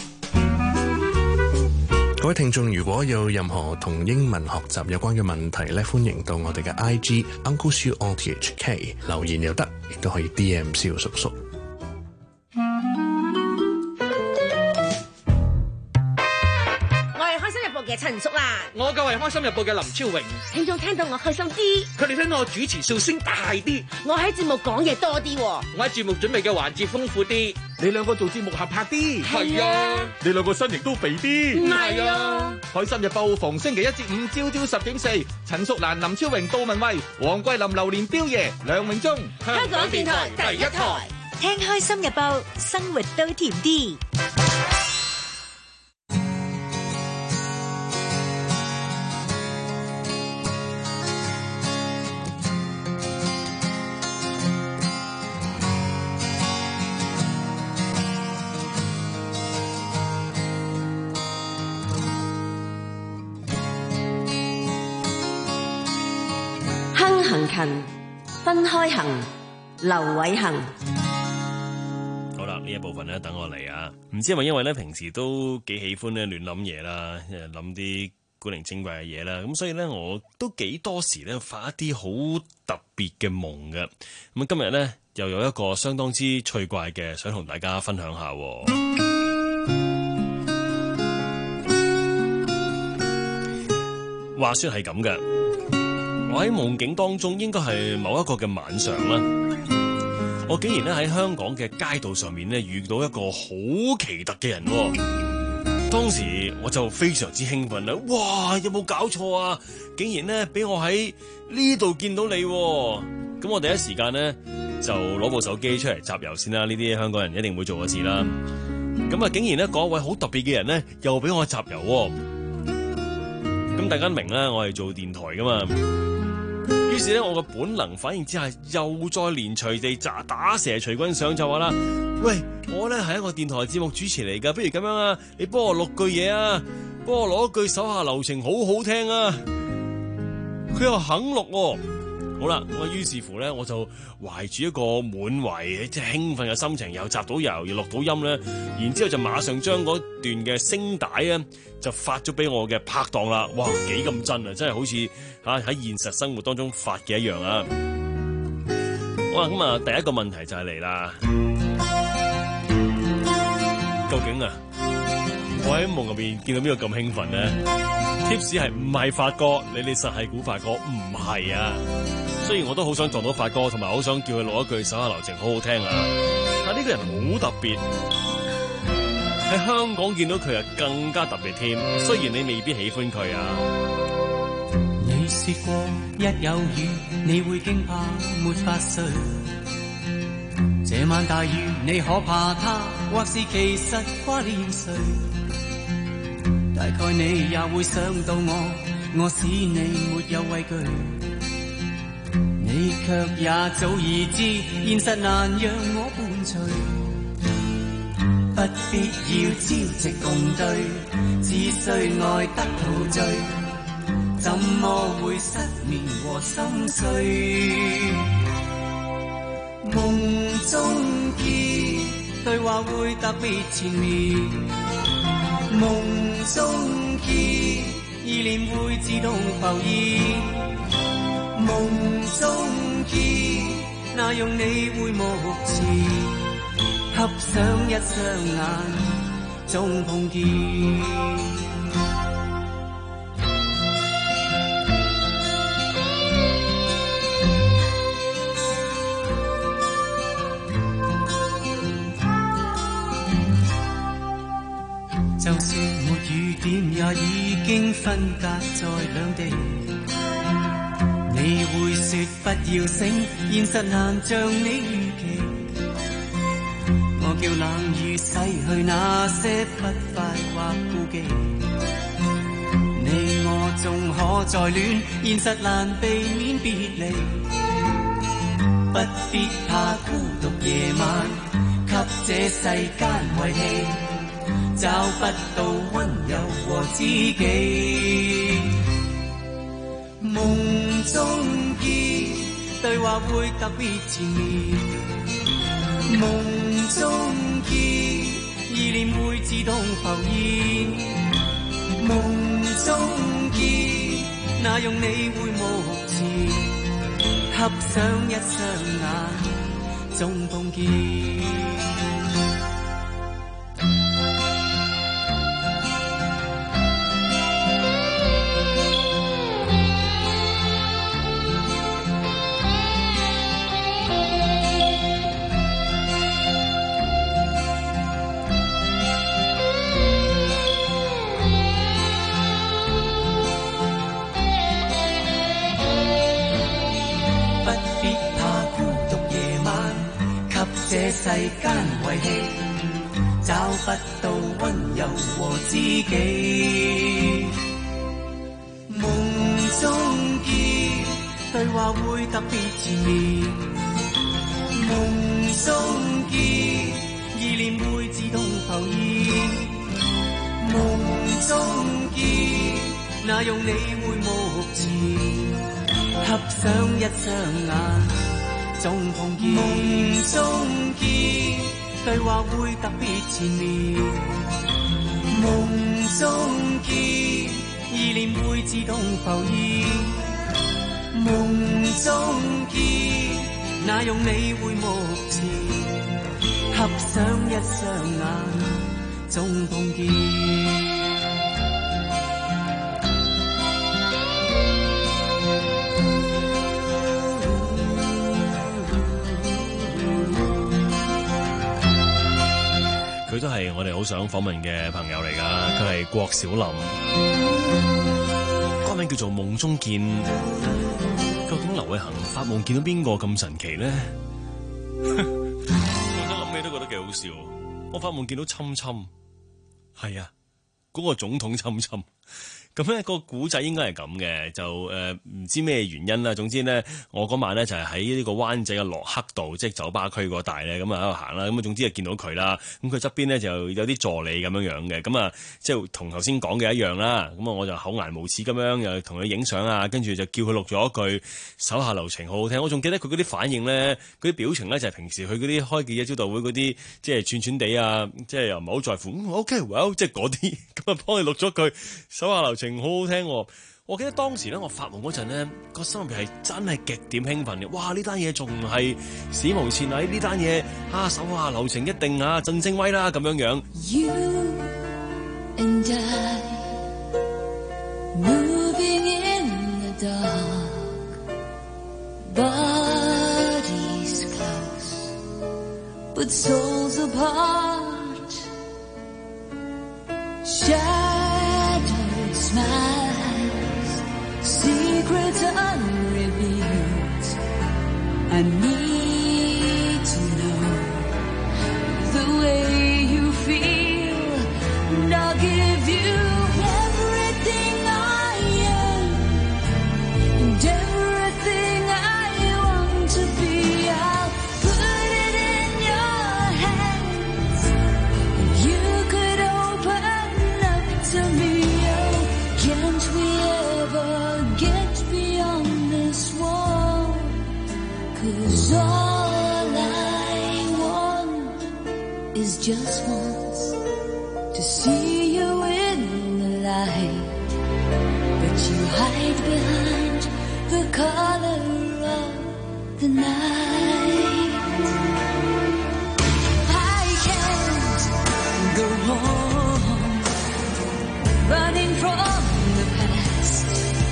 各位聽眾，如果有任何同英文學習有關嘅問題咧，歡迎到我哋嘅 I G Uncle Sue R T H K 留言又得，亦都可以 D M 蕭叔叔。 開心日報嘅林超榮， 聽眾聽到我開心啲， 佢哋聽到我主持笑聲大啲， 我喺節目講嘢多啲， 我喺節目準備嘅環節豐富啲， 你兩個做節目合拍啲， 係啊， 你兩個身形都肥啲， 唔係啊。 開心日報逢星期一至五朝朝十點四，陳淑蘭、林超榮、杜文蔚、黃桂林、榴蓮、彪爺、梁榮忠， 香港電台第一台， 聽開心日報，生活都甜啲。 亨行勤，分開行，劉偉恒。 好啦，呢一部分咧等我嚟啊！唔知係咪因為咧平時都幾喜歡咧亂諗嘢啦，誒諗啲古靈精怪嘅嘢啦，咁所以咧我都幾多時咧發一啲好特別嘅夢嘅。咁今日咧又有一個相當之趣怪嘅，想同大家分享下。話說係咁嘅。我喺夢境當中，應該係某一個嘅晚上啦，我竟然咧喺香港嘅街道上面咧遇到一個好奇特嘅人。當時我就非常之興奮啦！哇，有冇搞錯啊？竟然咧俾我喺呢度見到你，咁我第一時間咧就攞部手機出嚟集郵先啦。呢啲香港人一定會做嘅事啦。咁啊，竟然咧嗰位好特別嘅人咧又俾我集郵。咁大家明啦，我係做電台噶嘛。於是咧，我個本能反應之下，又再連隨地打打蛇隨棍上，就話啦：喂，我咧係一個電台節目主持嚟噶，不如咁樣啊，你幫我錄句嘢啊，幫我攞句手下留情，好好聽啊！佢又肯錄喎。好啦，我於是乎咧，我就懷住一個滿懷即係興奮嘅心情，又集到郵，又錄到音咧，然之後就馬上將嗰段嘅聲帶啊，就發咗俾我嘅拍檔啦。哇，幾咁真啊！真係好似嚇喺現實生活當中發嘅一樣啊！好啦，咁啊，第一個問題就係嚟啦，究竟啊，我喺夢入邊見到邊個咁興奮呢？Tips 係唔係發哥？你哋實係估發哥？唔係啊！雖然我都好想撞到發哥，同埋好想叫佢錄一句手下留情，好好聽啊！但呢個人好特別，喺香港見到佢啊更加特別添。雖然你未必喜歡佢啊。 你說過一有雨你會驚怕沒法睡，這晚大雨你可怕他，或是其實掛念誰？大概你也會想到我，我使你沒有畏懼，你卻也早已知現實難讓我伴隨，不必要朝夕共對，只需愛得陶醉，怎麼會失眠和心碎？夢中見對話會特別纏綿，夢中見意念會自動浮現，夢中見那樣你會目前合上一雙眼總碰見。就算沒雨點也已經分隔在兩地，你會說不要醒，現實難像你預期，我叫冷雨洗去那些不快或顧忌，你我仲可再戀，現實難避免別離，不必怕孤獨夜晚給這世間遺棄，找不到溫柔和知己，夢中見對話會特別纏綿，夢中見意念會自動浮現，夢中見那樣你會目前合上一雙眼總碰見。 世間遺棄，找不到溫柔和知己。夢中見對話會特別纏綿，夢中見意念會自動浮現，夢中見那用你會目前合上一雙眼。總碰見夢中見對話會特別纏綿，夢中見意念會自動浮現，夢中見那用你會目前合上一雙眼，總碰見。 佢都係我哋好想訪問嘅朋友嚟㗎，佢係郭小霖，歌名叫做《夢中見》。究竟劉偉恒發夢見到邊個咁神奇咧？我而家諗起都覺得幾好笑。我發夢見到侵侵，係啊，嗰個總統侵侵。咁咧個古仔應該係咁嘅，就誒唔、呃、知咩原因啦。總之咧，我嗰晚咧就係喺呢個灣仔嘅洛克道，即係酒吧區嗰帶咧，咁啊喺度行啦。咁啊總之就見到佢啦。咁佢側邊咧就有啲助理咁樣樣嘅，咁啊即係同頭先講嘅一樣啦。咁啊我就厚顏無恥咁樣又同佢影相啊，跟住就叫佢錄咗一句手下留情好好聽。我仲記得佢嗰啲反應咧，嗰啲表情咧就係平時佢嗰啲開記者招待會嗰啲，即係串串地啊，即係又唔係好在乎。嗯、OK well 即係嗰啲，咁啊幫佢錄咗句手下留情。好好聽喎！我記得當時咧，我發夢嗰陣咧，個心入邊係真係極點興奮嘅。哇！呢單嘢仲係史無前例，呢單嘢啊手下留情一定啊振聲威啦咁樣樣。You and I, moving in the dark, bodies close, but souls apart. Shadowed smiles, secrets unrevealed. I need to know the way you feel, and I'll give you everything I am and everything I want to be. I'll put it in your hands, and you could open up to me. Oh, can't we ever get beyond this wall? 'Cause all I want is just once to see you in the light, but you hide behind the color of the night. I can't go on running from the past.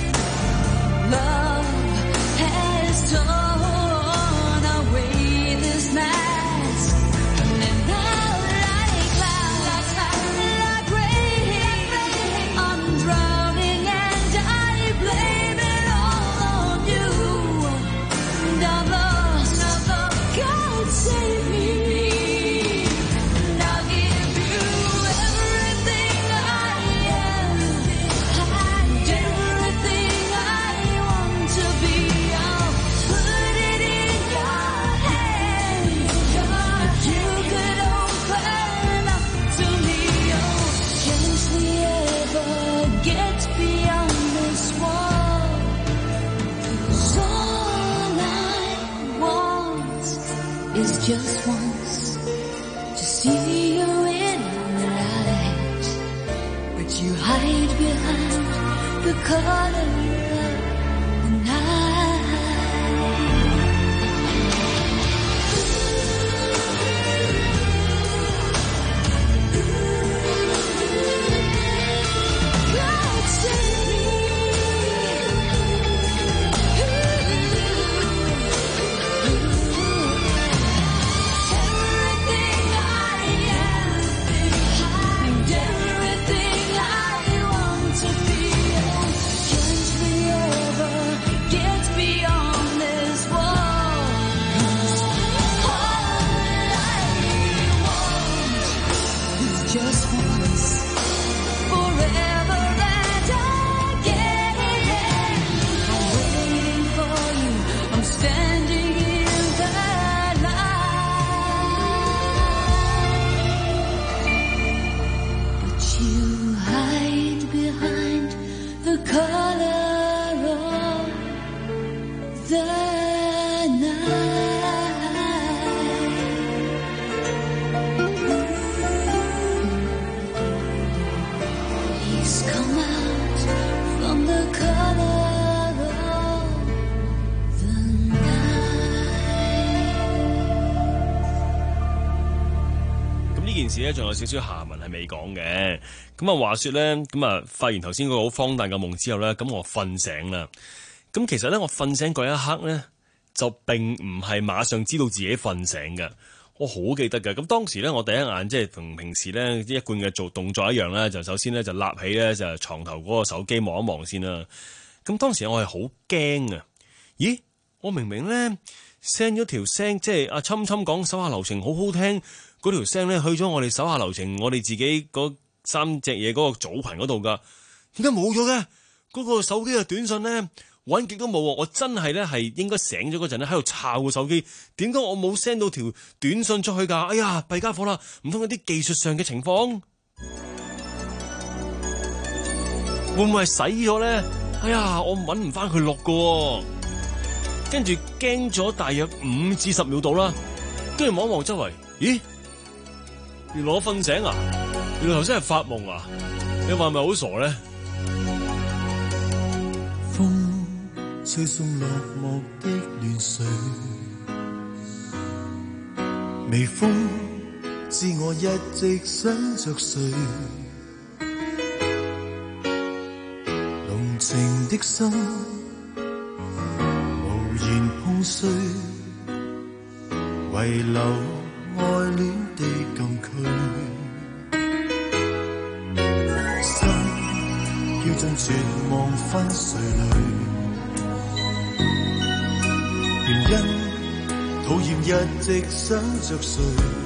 Love has torn away this mask, and now like clouds, like rain, I'm drowning and I blame it all on you. And I've lost, God save me. And I'll give you everything I am and everything I want to be. I'll put it in your hands, but you could open up to me. Oh, can't we ever get beyond this wall? 'Cause all I want is just once to see you in the light, but you hide behind the color of the night. God save me. Everything I am and everything I want to be. Can't we 件事咧仲有少少下文係未講嘅，咁啊話說咧，咁啊發完頭先嗰個好荒誕嘅夢之後咧，咁我瞓醒啦。咁其實咧，我瞓醒嗰一刻咧，就並唔係馬上知道自己瞓醒嘅。我好記得嘅。咁當時咧，我第一眼即係同平時咧一貫嘅做動作一樣咧，就首先咧就立起咧就床頭嗰個手機望一望先啦。咁當時我係好驚啊！咦，我明明咧 send 咗條聲，即係阿侵侵講手下留情好好聽。嗰條聲咧去咗我哋手下留情，我哋自己嗰三隻嘢嗰個組群嗰度噶，點解冇咗嘅？嗰、嗰個手機嘅短信咧揾極都冇喎，我真係咧係應該醒咗嗰陣咧喺度抄個手機，點解我冇 send 到條短信出去噶？哎呀，弊家伙啦！唔通有啲技術上嘅情況，會唔會係洗咗咧？哎呀，我揾唔翻佢錄噶，跟住驚咗大約五至十秒到啦，跟住望一望周圍，咦？原來我瞓醒啊！原來頭先係發夢啊！你話係咪好傻咧？ 風吹送落寞的亂絮，微風知我一直想着誰，濃情的心無言碰碎，遺留愛戀的禁區，心飄進絕望分碎裏，原因討厭一直想着誰，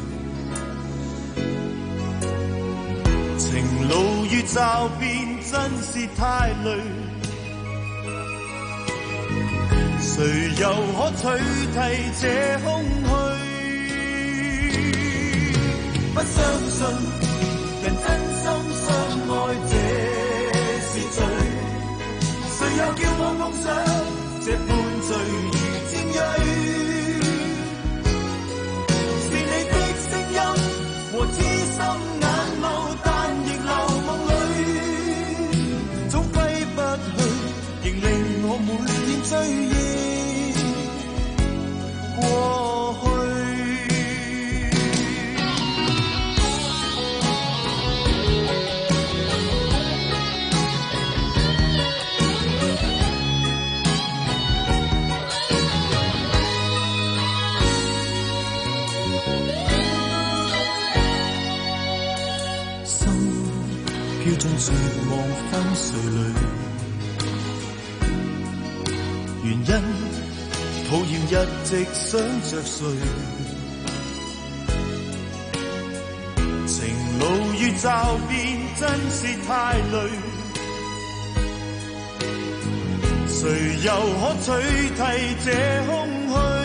情路越驟變真是太累，誰又可取替這空虛？不相信人真心相愛這是罪，誰又叫我夢想這般罪如尖銳？是你的聲音和痴心眼眸，但亦流夢裏，總揮不去，仍令我每天追憶過去。飄進絕望分碎裏，原因討厭一直想着誰，情路越驟變真是太累，誰又可取替這空虛？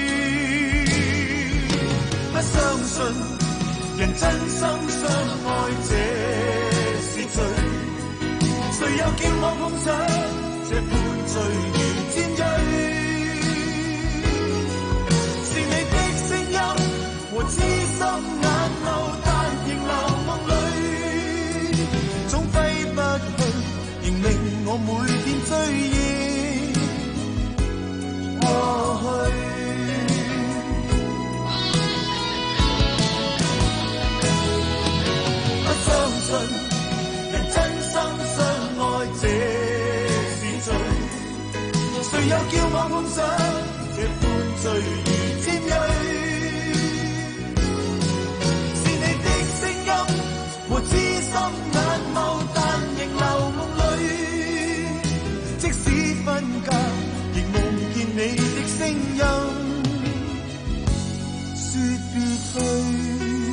不相信人真心相愛這誰又叫我碰上這般罪如尖銳？是你的聲音和痴心眼眸，但仍流夢裏，總揮不去，仍令我每天追憶過去。不相信誰又叫我碰上這般罪如尖銳？是你的聲音和痴心眼眸，但仍流夢裏，即使分隔，仍夢見你的聲音，說別去。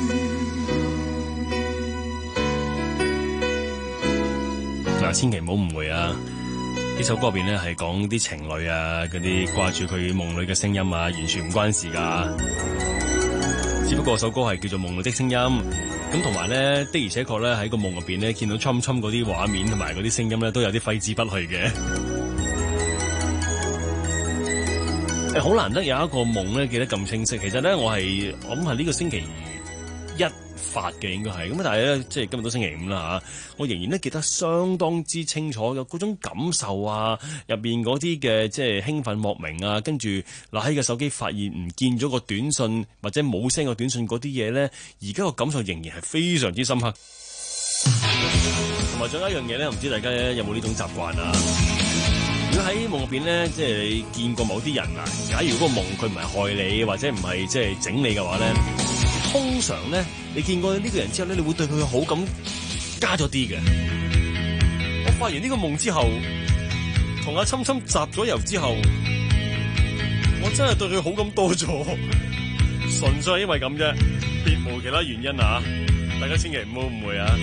嗱，千祈唔好誤會啊！呢首歌入邊咧係講啲情侶啊，嗰啲掛住佢夢裏嘅聲音啊，完全唔關事噶。只不過首歌係叫做《夢裏的聲音》，咁同埋咧的而且確咧喺個夢入邊咧見到侵侵嗰啲畫面同埋嗰啲聲音咧都有啲揮之不去嘅。 誒好難得有一個夢咧記得咁清晰。其實咧我係我諗係呢個星期一發嘅應該係咁，但係咧即係今日都星期五啦嚇，我仍然都記得相當之清楚嘅嗰種感受啊，入邊嗰啲嘅即係興奮莫名啊，跟住拿起個手機發現唔見咗個短信或者冇聲個短信嗰啲嘢咧，而家個感受仍然係非常之深刻。同埋仲有一樣嘢咧，唔知大家有冇呢種習慣啊？如果喺夢入邊咧，即係你見過某啲人啊，假如嗰個夢佢唔係害你或者唔係即係整你嘅話咧，通常咧你見過呢個人之後咧，你會對佢嘅好感加咗啲嘅。我發完呢個夢之後，同阿侵侵集咗油之後，我真係對佢好感多咗，純粹係因為咁啫，別無其他原因啊！大家千祈唔好誤會啊！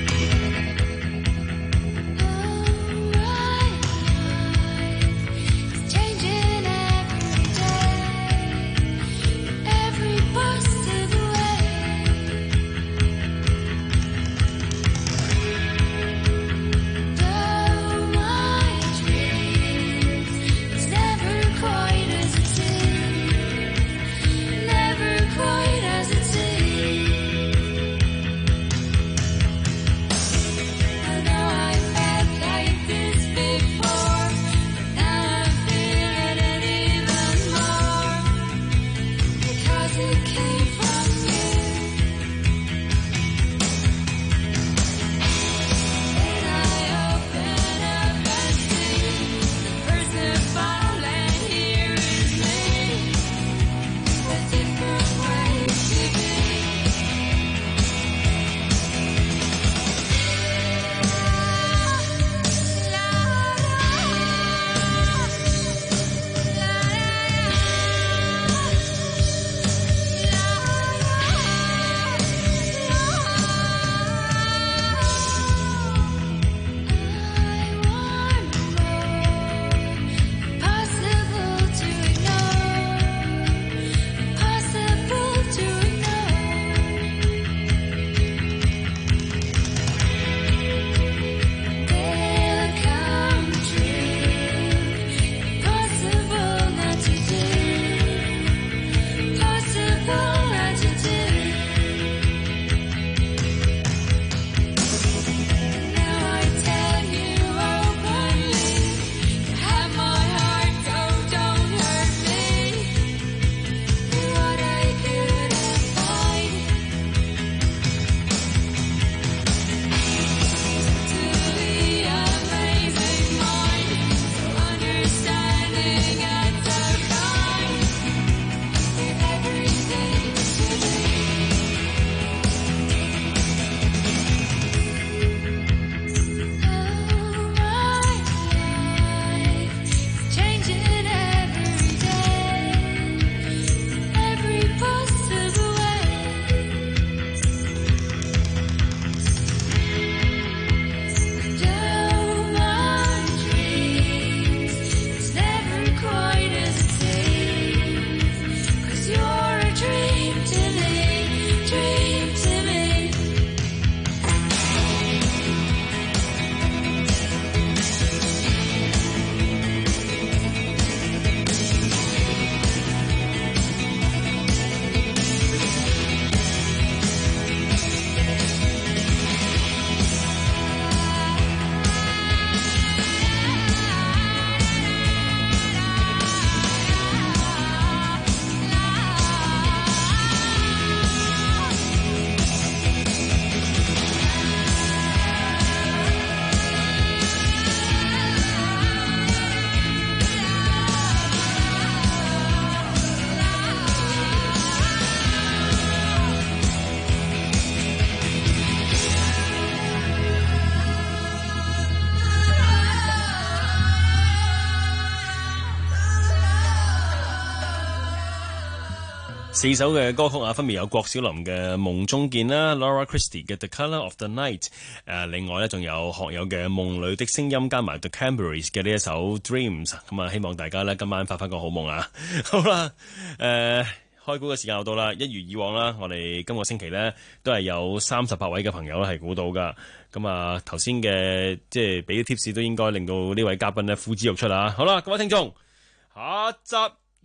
四首嘅歌曲啊，分別有郭小霖嘅《夢中見》啦 ，Laura Christie 嘅《The Colour of the Night》，誒，另外咧仲有學友嘅《夢裏的聲音》，加埋 The Cranberries 嘅呢一首《Dreams》，咁啊，希望大家咧今晚發翻個好夢啊！好啦，誒、呃，開估嘅時間又到啦，一如以往啦，我哋今個星期咧都係有三十八位嘅朋友咧係估到噶，咁啊頭先嘅即係俾啲 tips 都應該令到呢位嘉賓咧呼之欲出啦。好啦，各位聽眾，下集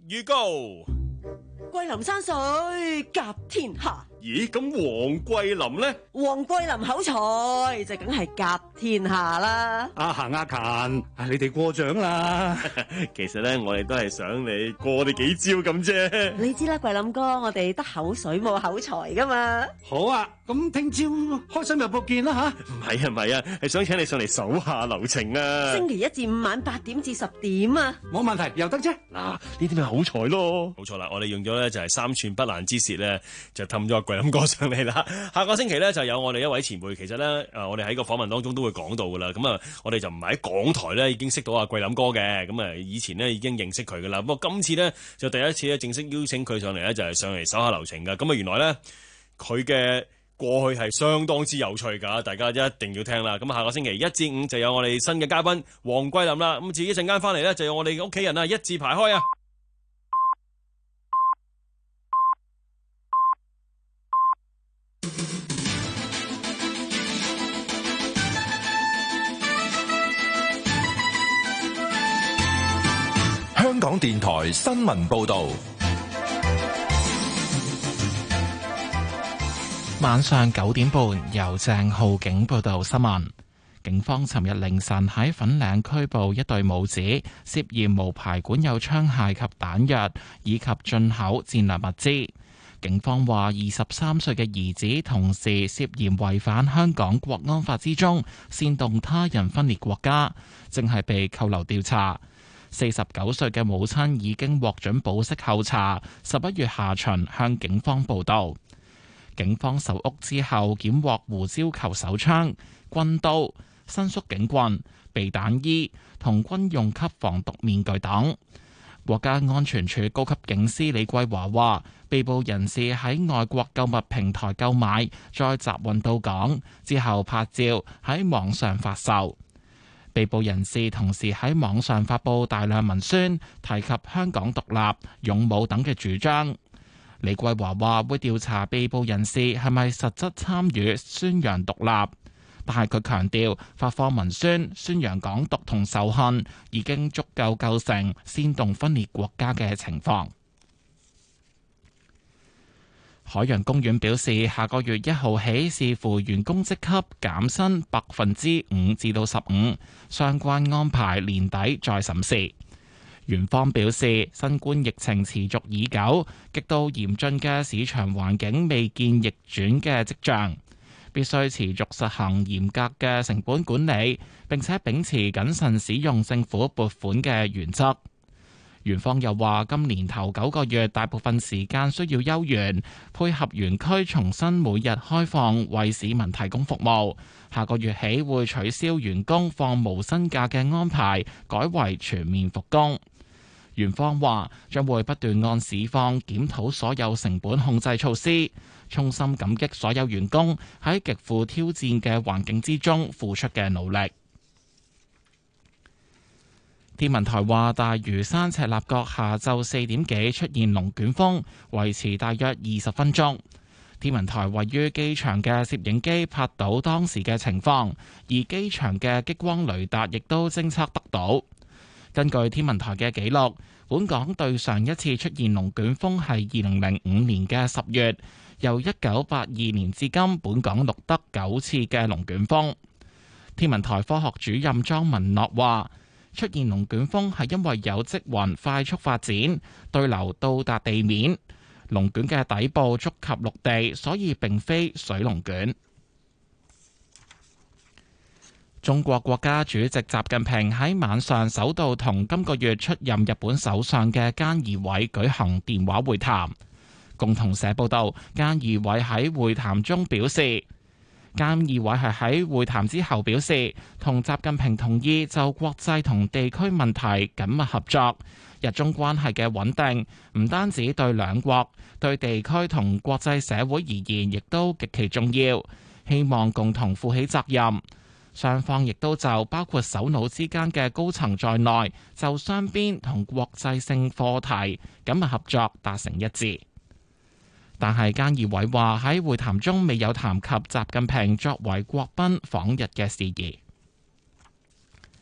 預告。 桂林山水甲天下。 咦，咁黃桂林呢？ 黃桂林口才就梗係甲天下啦。 阿行阿勤，你哋過獎啦。 其實咧，我哋都係想你過我哋幾招咁啫。 你知啦，桂林哥，我哋得口水冇口才噶嘛。 好啊，咁聽朝開心日報見啦吓。 唔係啊，唔係啊，係想請你上嚟手下留情啊。 星期一至五晚八點至十點啊。 冇問題，又得啫。 嗱，呢啲咪口才咯。冇錯啦，我哋用咗咧就係三寸不爛之舌咧，就氹咗阿桂林哥上嚟啦。下個星期咧就有我哋一位前輩，其實咧誒，我哋喺個訪問當中都會講到噶啦。咁啊，我哋就唔係喺港台咧已經識到阿桂林哥嘅，咁啊以前咧已經認識佢噶啦。不過今次咧就第一次咧正式邀請佢上嚟咧，就係上嚟手下留情噶。咁啊原來咧佢嘅過去係相當之有趣噶，大家一定要聽啦。咁下個星期一至五就有我哋新嘅嘉賓黃桂林啦。咁至於一陣間翻嚟咧，就有我哋嘅屋企人啊一字排開啊！ 香港電台新聞報道。 晚上九點半，由鄭浩景報道新聞。警方尋日凌晨喺粉嶺拘捕一對母子，涉嫌無牌管有槍械及彈藥，以及進口戰略物資。警方話，二十三歲嘅兒子同時涉嫌違反香港國安法之中煽動他人分裂國家，正係被扣留調查。四十九歲嘅母親已經獲准保釋候查，十一月下旬向警方報到。警方搜屋之後，檢獲胡椒球手槍、軍刀、伸縮警棍、避彈衣同軍用級防毒面具等。國家安全處高級警司李桂華話，被捕人士喺外國購物平台購買，再集運到港之後拍照喺網上發售。被捕人士同時喺網上發布大量文宣，提及香港獨立、勇武等嘅主張。李桂華話會調查被捕人士係咪實質參與宣揚獨立，但係佢強調發放文宣、宣揚港獨同仇恨已經足夠構成煽動分裂國家嘅情況。海洋公園表示，下個月一號起視乎員工職級減薪百分之五至到十五，相關安排年底再審視。園方表示，新冠疫情持續已久，極度嚴峻嘅市場環境未見逆轉嘅跡象，必須持續實行嚴格嘅成本管理，並且秉持謹慎使用政府撥款嘅原則。園方又話，今年頭九個月大部分時間需要休園，配合園區重新每日開放為市民提供服務。下個月起會取消員工放無薪假嘅安排，改為全面復工。園方話將會不斷按市況檢討所有成本控制措施，衷心感激所有員工喺極富挑戰嘅環境之中付出嘅努力。天文台話，大嶼山赤鱲角下晝四點幾出現龍捲風，維持大約二十分鐘。天文台位於機場嘅攝影機拍到當時嘅情況，而機場嘅激光雷達亦都偵測得到。根據天文台嘅記錄，本港對上一次出現龍捲風係二零零五年嘅十月，由一九八二年至今，本港錄得九次嘅龍捲風。天文台科學主任莊文樂話，出現龍捲風係因為有積雲快速發展，對流到達地面，龍捲嘅底部觸及陸地，所以並非水龍捲。中國國家主席習近平喺晚上首度同今個月出任日本首相嘅菅義偉舉行電話會談。共同社報道，菅義偉喺會談中表示，菅義偉係喺會談之後表示，同習近平同意就國際同地區問題緊密合作。日中關係嘅穩定唔單止對兩國，對地區同國際社會而言，亦都極其重要。希望共同負起責任。雙方亦都就包括首腦之間嘅高層在內，就雙邊同國際性課題緊密合作達成一致。但係菅義偉話喺會談中未有談及習近平作為國賓訪日嘅事宜。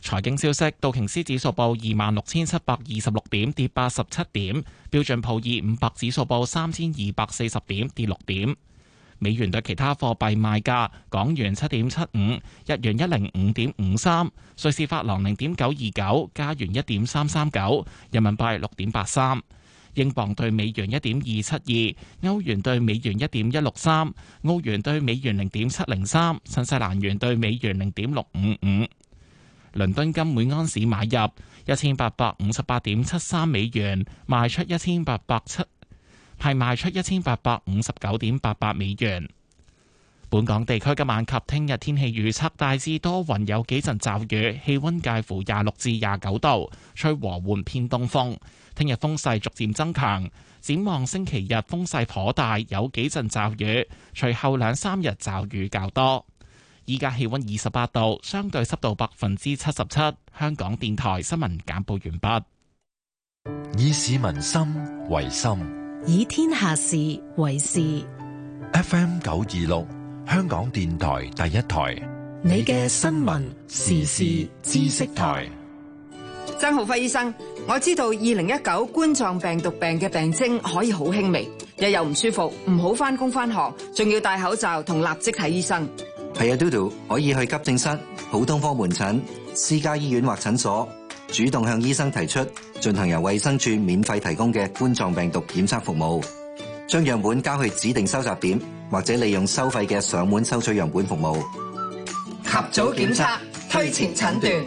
財經消息，道瓊斯指數報二萬六千七百二十六點，跌八十七點；標準普爾五百指數報三千二百四十點，跌六點。美元對其他貨幣賣價：港元七點七五，日元一零五點五三，瑞士法郎零點九二九，加元一點三三九，人民幣六點八三，英鎊對美元一點二七二，歐元對美元一點一六三，澳元對美元零點七零三，新西蘭元對美元零點六五五。倫敦金每安士買入一千八百五十八點七三美元，賣出一千八百七。係賣出一千八百五十九點八八美元。本港地區今晚及聽日天氣預測大致多雲，有幾陣驟雨，氣溫介乎廿六至廿九度，吹和緩偏東風。聽日風勢逐漸增強，展望星期日風勢頗大，有幾陣驟雨，隨後兩三日驟雨較多。依家氣溫二十八度，相對濕度百分之七十七。香港電台新聞簡報完畢。 以市民心為心， 以天下事為事。 F M 九二六，香港電台第一台， 你嘅新聞時事知識台。 曾浩輝醫生，我知道二零一九冠狀病毒病嘅病徵可以好輕微，日又唔舒服，唔好返工返學，仲要戴口罩同立即睇醫生。 係啊，嘟嘟可以去急症室、普通科門診、私家醫院或診所，主動向醫生提出進行由衛生署免費提供嘅冠狀病毒檢測服務，將樣本交去指定收集點，或者利用收費嘅上門收取樣本服務。 及早檢測，推前診斷。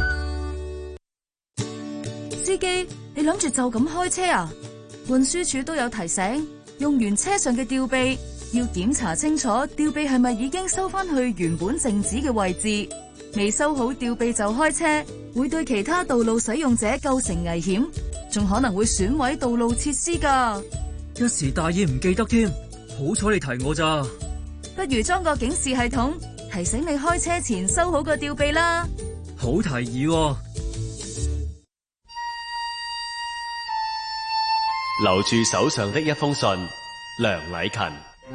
司機，你諗住就咁開車啊？運輸署都有提醒，用完車上嘅吊臂要檢查清楚吊臂係咪已經收翻去原本靜止嘅位置。未收好吊臂就開車，會對其他道路使用者構成危險，仲可能會損毀道路設施㗎。 一時大意唔記得添，好彩你提我咋。 不如裝個警示系統，提醒你開車前收好個吊臂啦。 好提議喎。 留住手上的一封信，梁禮勤。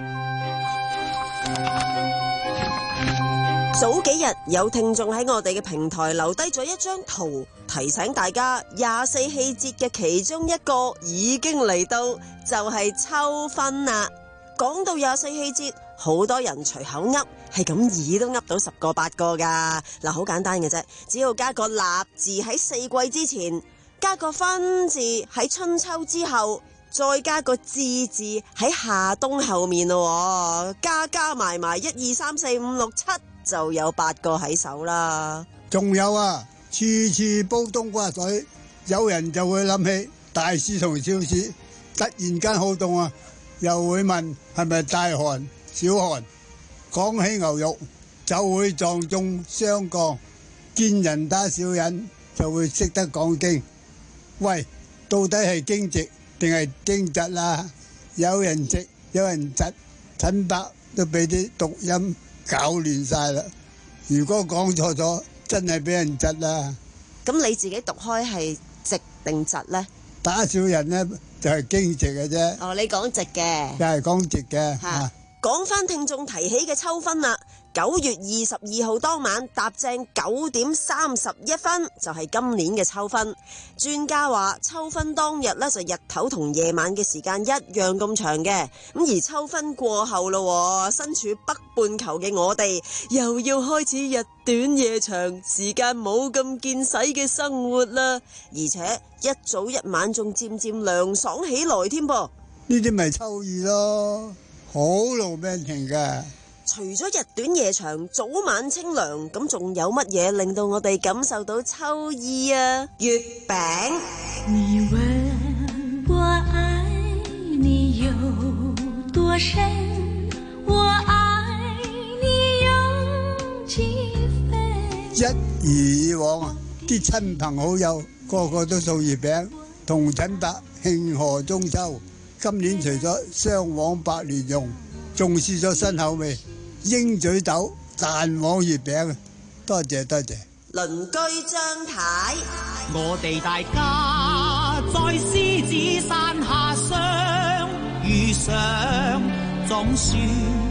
早幾日有聽眾喺我哋嘅平台留低咗一張圖，提醒大家廿四氣節嘅其中一個已經嚟到，就係秋分啦。講到廿四氣節，好多人隨口噏，係咁意都噏到十個八個噶。嗱，好簡單嘅啫，只要加個立字喺四季之前，加個分字喺春秋之後，再加個至字喺夏冬後面咯，加加埋埋一二三四五六七。就有八個喺手啦。 仲有啊，次次煲冬瓜水，有人就會諗起大市同超市突然間好凍啊，又會問係咪大寒小寒。講起牛肉就會撞中雙槓，見人打小人就會識得講經。喂，到底係經直定係經疾啦？有人直有人疾，陳伯都俾啲讀音搞亂晒啦！如果講錯咗，真係俾人窒啦。 咁你自己讀開係直定疾呢？ 打小人呢，就係經直嘅啫。 哦，你講直嘅， 又係講直嘅。 吓，講翻聽眾提起嘅秋分啦。九月二十二號當晚搭正九點三十一分，就係今年嘅秋分。專家話秋分當日呢，就日頭同夜晚嘅時間一樣咁長嘅，咁而秋分過後咯，身處北半球嘅我哋又要開始日短夜長，時間冇咁見使嘅生活啦，而且一早一晚仲漸漸涼爽起來添噃。 呢啲咪秋意咯，好勞命情㗎。 除咗日短夜長、早晚清涼，咁仲有乜嘢令到我哋感受到秋意啊？月餅。 你問我愛你有多深，我愛你有幾分。 一如以往，啲親朋好友個個都送月餅，同陳伯慶賀中秋。今年除咗雙黃白蓮蓉，仲試咗新口味。鷹嘴豆蛋黃月餅，多謝多謝。 鄰居張太， 我哋大家在獅子山下相遇上，總算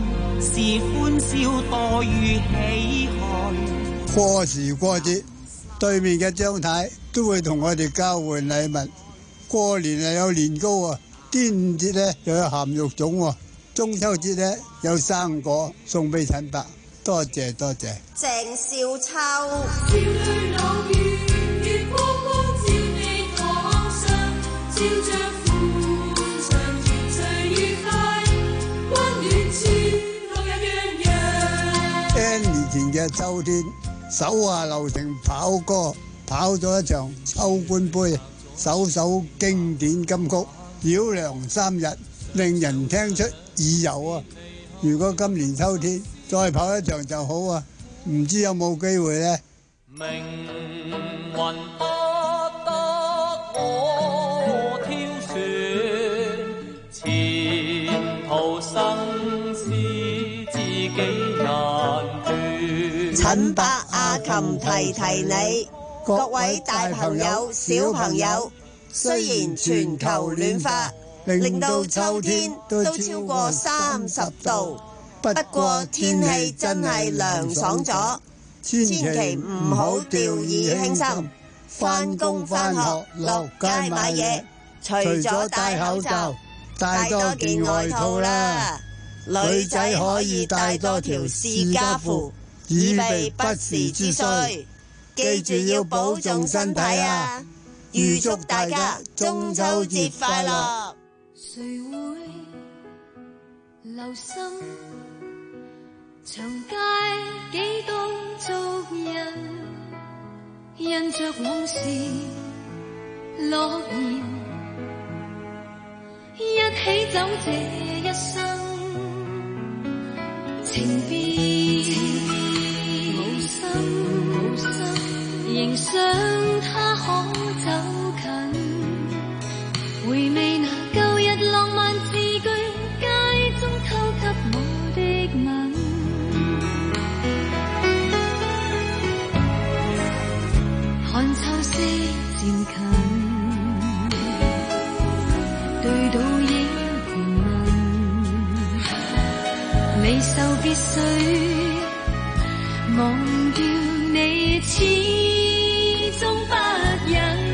是歡笑多於唏噓。 過時過節， 對面嘅張太都會同我哋交換禮物。過年啊有年糕啊，端午節咧又有鹹肉粽，中秋節咧有生果送俾陳伯。多謝多謝。 鄭少秋。 少女朗月月光光照你堂上，照着歡暢團聚愉快，溫暖處樂日洋洋。 N 年前嘅秋天，手下留情跑歌，跑咗一場秋官杯，首首經典金曲，繞梁三日，令人聽出意猶啊！如果今年秋天再跑一場就好啊！唔知有冇機會呢？ 命運不得我挑選，前途生死自己人決。 陳伯阿琴提提你，各位大朋友、小朋友，雖然全球暖化，令到秋天都超過三十度。不過天氣真係涼爽咗，千祈唔好掉以輕心。返工返學落街買嘢，除咗戴口罩，戴多件外套啦。女仔可以帶多條私家褲，以備不時之需。記住要保重身體啊！預祝大家中秋節快樂。 誰會留心？長街幾多俗人，因着往事諾言，一起走這一生，情別無心無心，仍想他可走近，回味那舊日浪漫字句，街中偷給我的吻。看秋色漸近，對倒影盤問，離愁別緒，忘掉你始終不忍。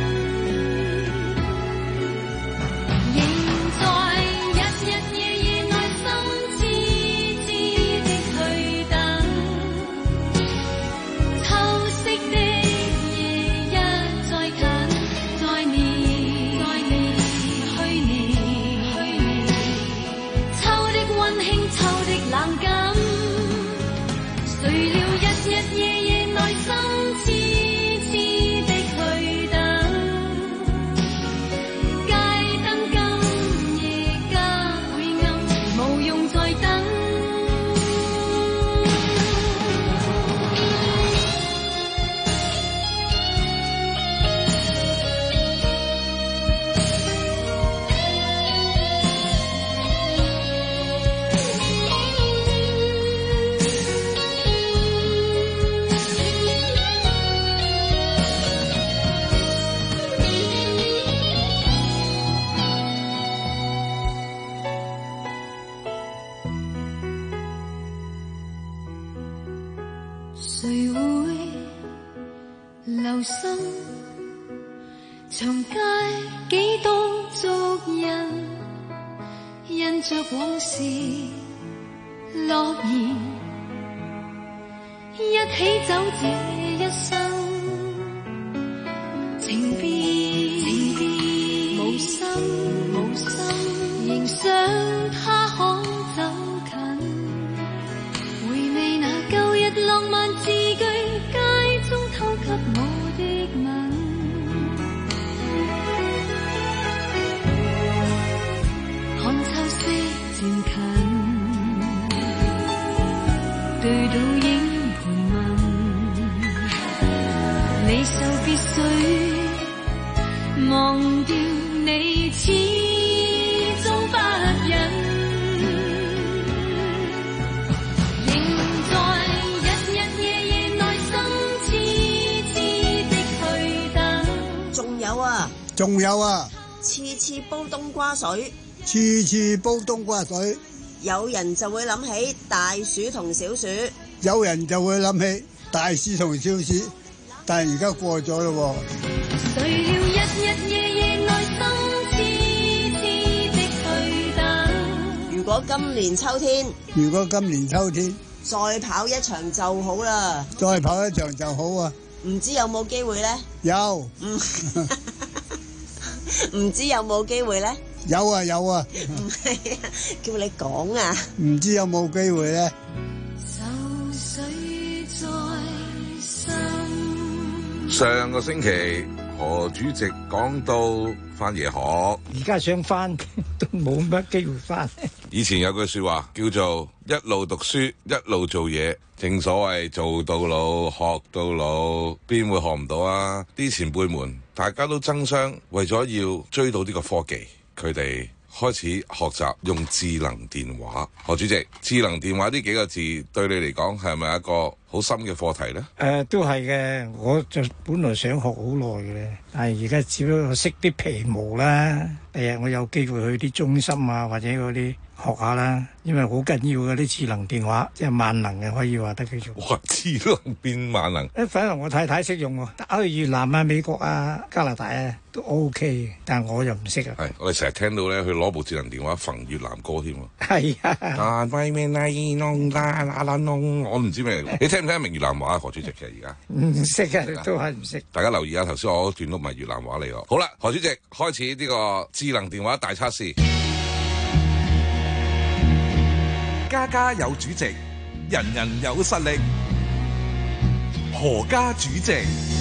誰會留心？長街幾多俗人，因着往事諾言，一起走這一生，情別情別無心無心，仍想他可走近，回味那舊日浪漫字句，街中偷給我的吻。看秋色漸近，對倒影盤問，離愁別緒，忘掉你始終不忍。 仲有啊！ 次次煲冬瓜水， 次次煲冬瓜水， 有人就會諗起大暑同小暑， 有人就會諗起大暑同小暑。 但係而家過咗咯喎。 誰料日日夜夜愛心痴痴的去等。 如果今年秋天， 如果今年秋天再跑一場就好啦。 再跑一場就好啊！ 唔知有冇機會咧？ 有。 唔唔知有冇機會咧？ 有啊有啊。 唔係啊，叫你講啊。 唔知有冇機會咧？ 上個星期何主席講到翻夜學， 而家想翻都冇乜機會翻。 以前有句說話叫做一路讀書一路做嘢，正所謂做到老學到老，邊會學唔到啊？啲前輩們大家都爭相為咗要追到呢個科技，佢哋開始學習用智能電話。何主席，智能電話呢幾個字對你嚟講係咪一個好深嘅課題呢？ 誒、呃，都係嘅。我就本來想學好耐嘅咧，但係而家只不過識啲皮毛啦。第日我有機會去啲中心啊，或者嗰啲學下啦，因為好緊要嘅啲智能電話，即係萬能嘅，可以話得叫做。 哇！智能變萬能。 誒，反而我太太識用喎，打去越南啊、美國啊、加拿大啊都 OK，但係我又唔識啊。 係，我哋成日聽到咧，佢攞部智能電話揈越南歌添喎。 係啊。 但係咩啦？啷啦啦啦啷，我唔知咩。你聽唔聽得明越南話啊？何主席其實而家唔識啊，都係唔識。 大家留意下，頭先我嗰段都唔係越南話嚟喎。好啦，何主席開始呢個智能電話大測試。 家家有主席，人人有實力。何家主席。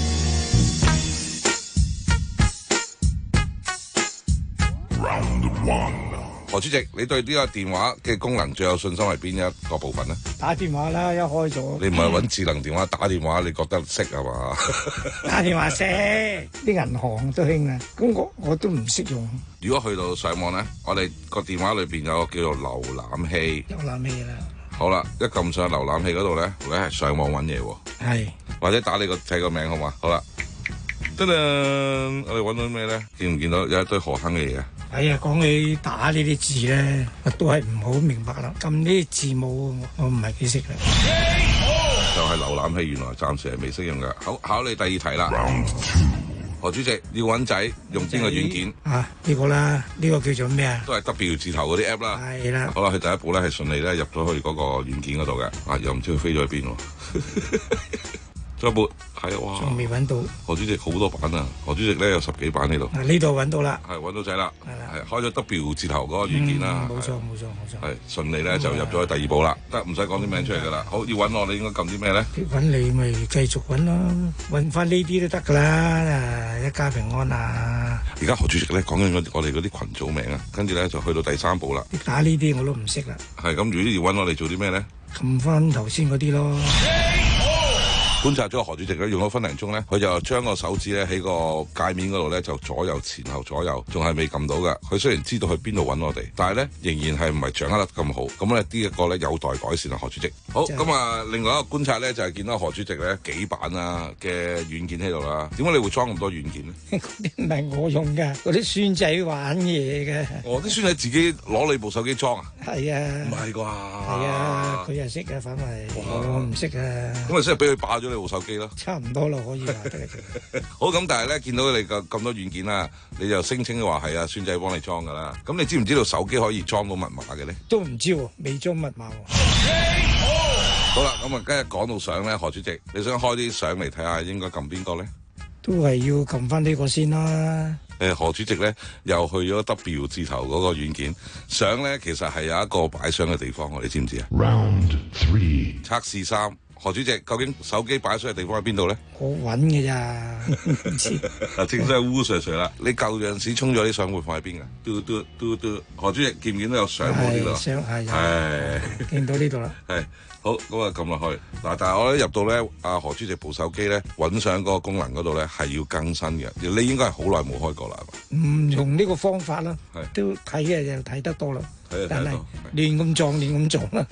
Round one。何主席，你對呢個電話嘅功能最有信心係邊一個部分呢？ 打電話啦，一開咗。 你唔係揾智能電話打電話，你覺得識係嘛？ 打電話識，啲銀行都興啊。咁我我都唔識用。 如果去到上網咧，我哋個電話裏邊有個叫做瀏覽器。 瀏覽器啦。 好啦，一撳上瀏覽器嗰度咧，你係上網揾嘢喎。 係。或者打你個睇個名好嘛？好啦，得啦，我哋揾到咩咧？見唔見到有一堆何坑嘅嘢啊？ 係啊，講起打呢啲字咧，我都係唔好明白啦。撳呢啲字母我唔係幾識啦。 就係瀏覽器，原來暫時係未適用嘅。好，考你第二題啦。何主席要揾仔用邊個軟件？ 啊，呢個啦，呢個叫做咩啊？ 都係 W 字頭嗰啲 app 啦。 係啦。 好啦，佢第一步咧係順利咧入咗去嗰個軟件嗰度嘅。啊，又唔知佢飛咗去邊喎。再一步係啊，哇！ 仲未揾到。 何主席好多版啊！何主席咧有十幾版呢度。 啊，呢度揾到啦。 係揾到仔啦。係啦。係開咗 W 字頭嗰個軟件啦。 冇錯冇錯冇錯。 係順利咧就入咗去第二步啦。得，唔使講啲名出嚟噶啦。好，要揾我，你應該撳啲咩咧？ 揾你咪繼續揾咯，揾翻呢啲都得噶啦。誒，一家平安啊！ 而家何主席咧講緊我哋嗰啲群組名啊，跟住咧就去到第三步啦。 打呢啲我都唔識啦。 係咁，如果要揾我哋做啲咩咧？ 撳翻頭先嗰啲咯。 觀察咗何主席咧，用咗分零鐘咧，佢就將個手指咧喺個界面嗰度咧就左右前後左右，仲係未撳到嘅。佢雖然知道去邊度揾我哋，但係咧仍然係唔係掌握得咁好。咁咧呢一個咧有待改善啊，何主席。好，咁啊，另外一個觀察咧就係見到何主席咧幾版啊嘅軟件喺度啦。點解你會裝咁多軟件咧？ 嗰啲唔係我用㗎，嗰啲孫仔玩嘢嘅。 哦，啲孫仔自己攞你部手機裝啊？ 係啊。 唔係啩？ 係啊，佢又識嘅，反為我唔識啊。 咁咪即係俾佢霸咗你部手機咯？ 差唔多啦，可以話得。 好，咁但係咧見到你咁咁多軟件啦，你就聲稱話係啊孫仔幫你裝噶啦。咁你知唔知道手機可以裝到密碼嘅咧？ 都唔知喎，未裝密碼喎。 好啦，咁啊，今日講到相咧，何主席，你想開啲相嚟睇下，應該撳邊個咧？ 都係要撳翻呢個先啦。 誒，何主席咧又去咗 W 字頭嗰個軟件，相咧其實係有一個擺相嘅地方，你知唔知啊 ？Round three 測試三。何主席，究竟手機擺出嘅地方喺邊度咧？ 我揾嘅咋，唔知。 嗱，正所謂烏碎碎啦。你舊陣時沖咗啲相會放喺邊噶？嘟嘟嘟嘟。何主席見唔見到有相冇呢度？ 相係有。 係。 見到呢度啦。 係。好，咁啊撳落去。嗱，但係我咧入到咧，阿何主席部手機咧揾相嗰個功能嗰度咧係要更新嘅。你應該係好耐冇開過啦，係嘛？ 唔用呢個方法啦。 係。 都睇嘅就睇得多啦。 睇就睇得多。 亂咁撞，亂咁撞啦。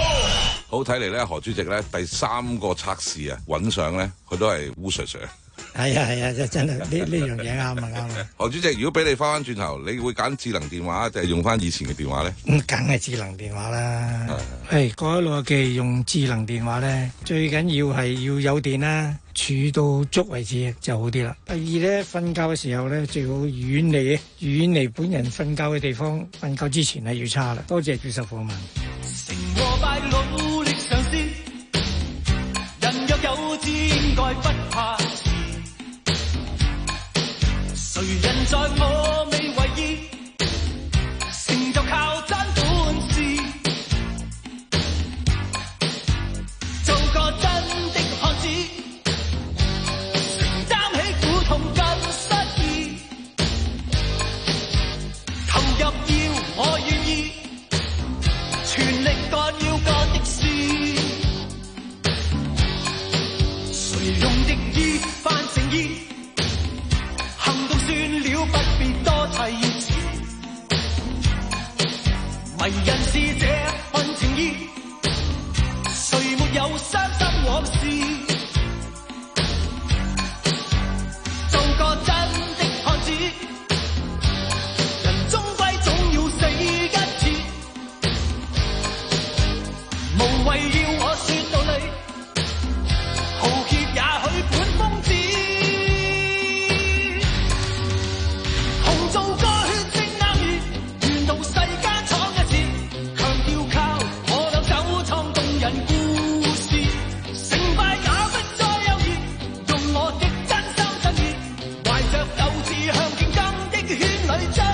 好，睇嚟咧，何主席咧第三個測試啊，揾相咧，佢都係烏碎碎。 係啊係啊，真真係呢呢樣嘢啱啊啱啊！ 何主席，如果俾你翻翻轉頭，你會揀智能電話定係用翻以前嘅電話咧？ 咁梗係智能電話啦。係過咗六記用智能電話咧，最緊要係要有電啦，儲到足為止就好啲啦。第二咧，瞓覺嘅時候咧，最好遠離遠離本人瞓覺嘅地方，瞓覺之前係要叉啦。多謝接受訪問。 成和敗努力嘗試，人若有志應該不怕遲。誰人在我未為意，成就靠真本事。做個真的漢子，承擔起苦痛跟失意，投入要我願意，全力幹要幹的事。誰用敵意扮誠意，行動算了，不必多砌詞。迷人是這份情意，誰沒有傷心往事？做個真的漢子，人終歸總要死一次。無謂要我說道理，豪傑也許本瘋子。同做個血色啱意，沿途世間闖一次，強調靠我兩手創動人故事。成敗也不再猶豫，用我的真心真意，懷着鬥志向競爭的圈裏追。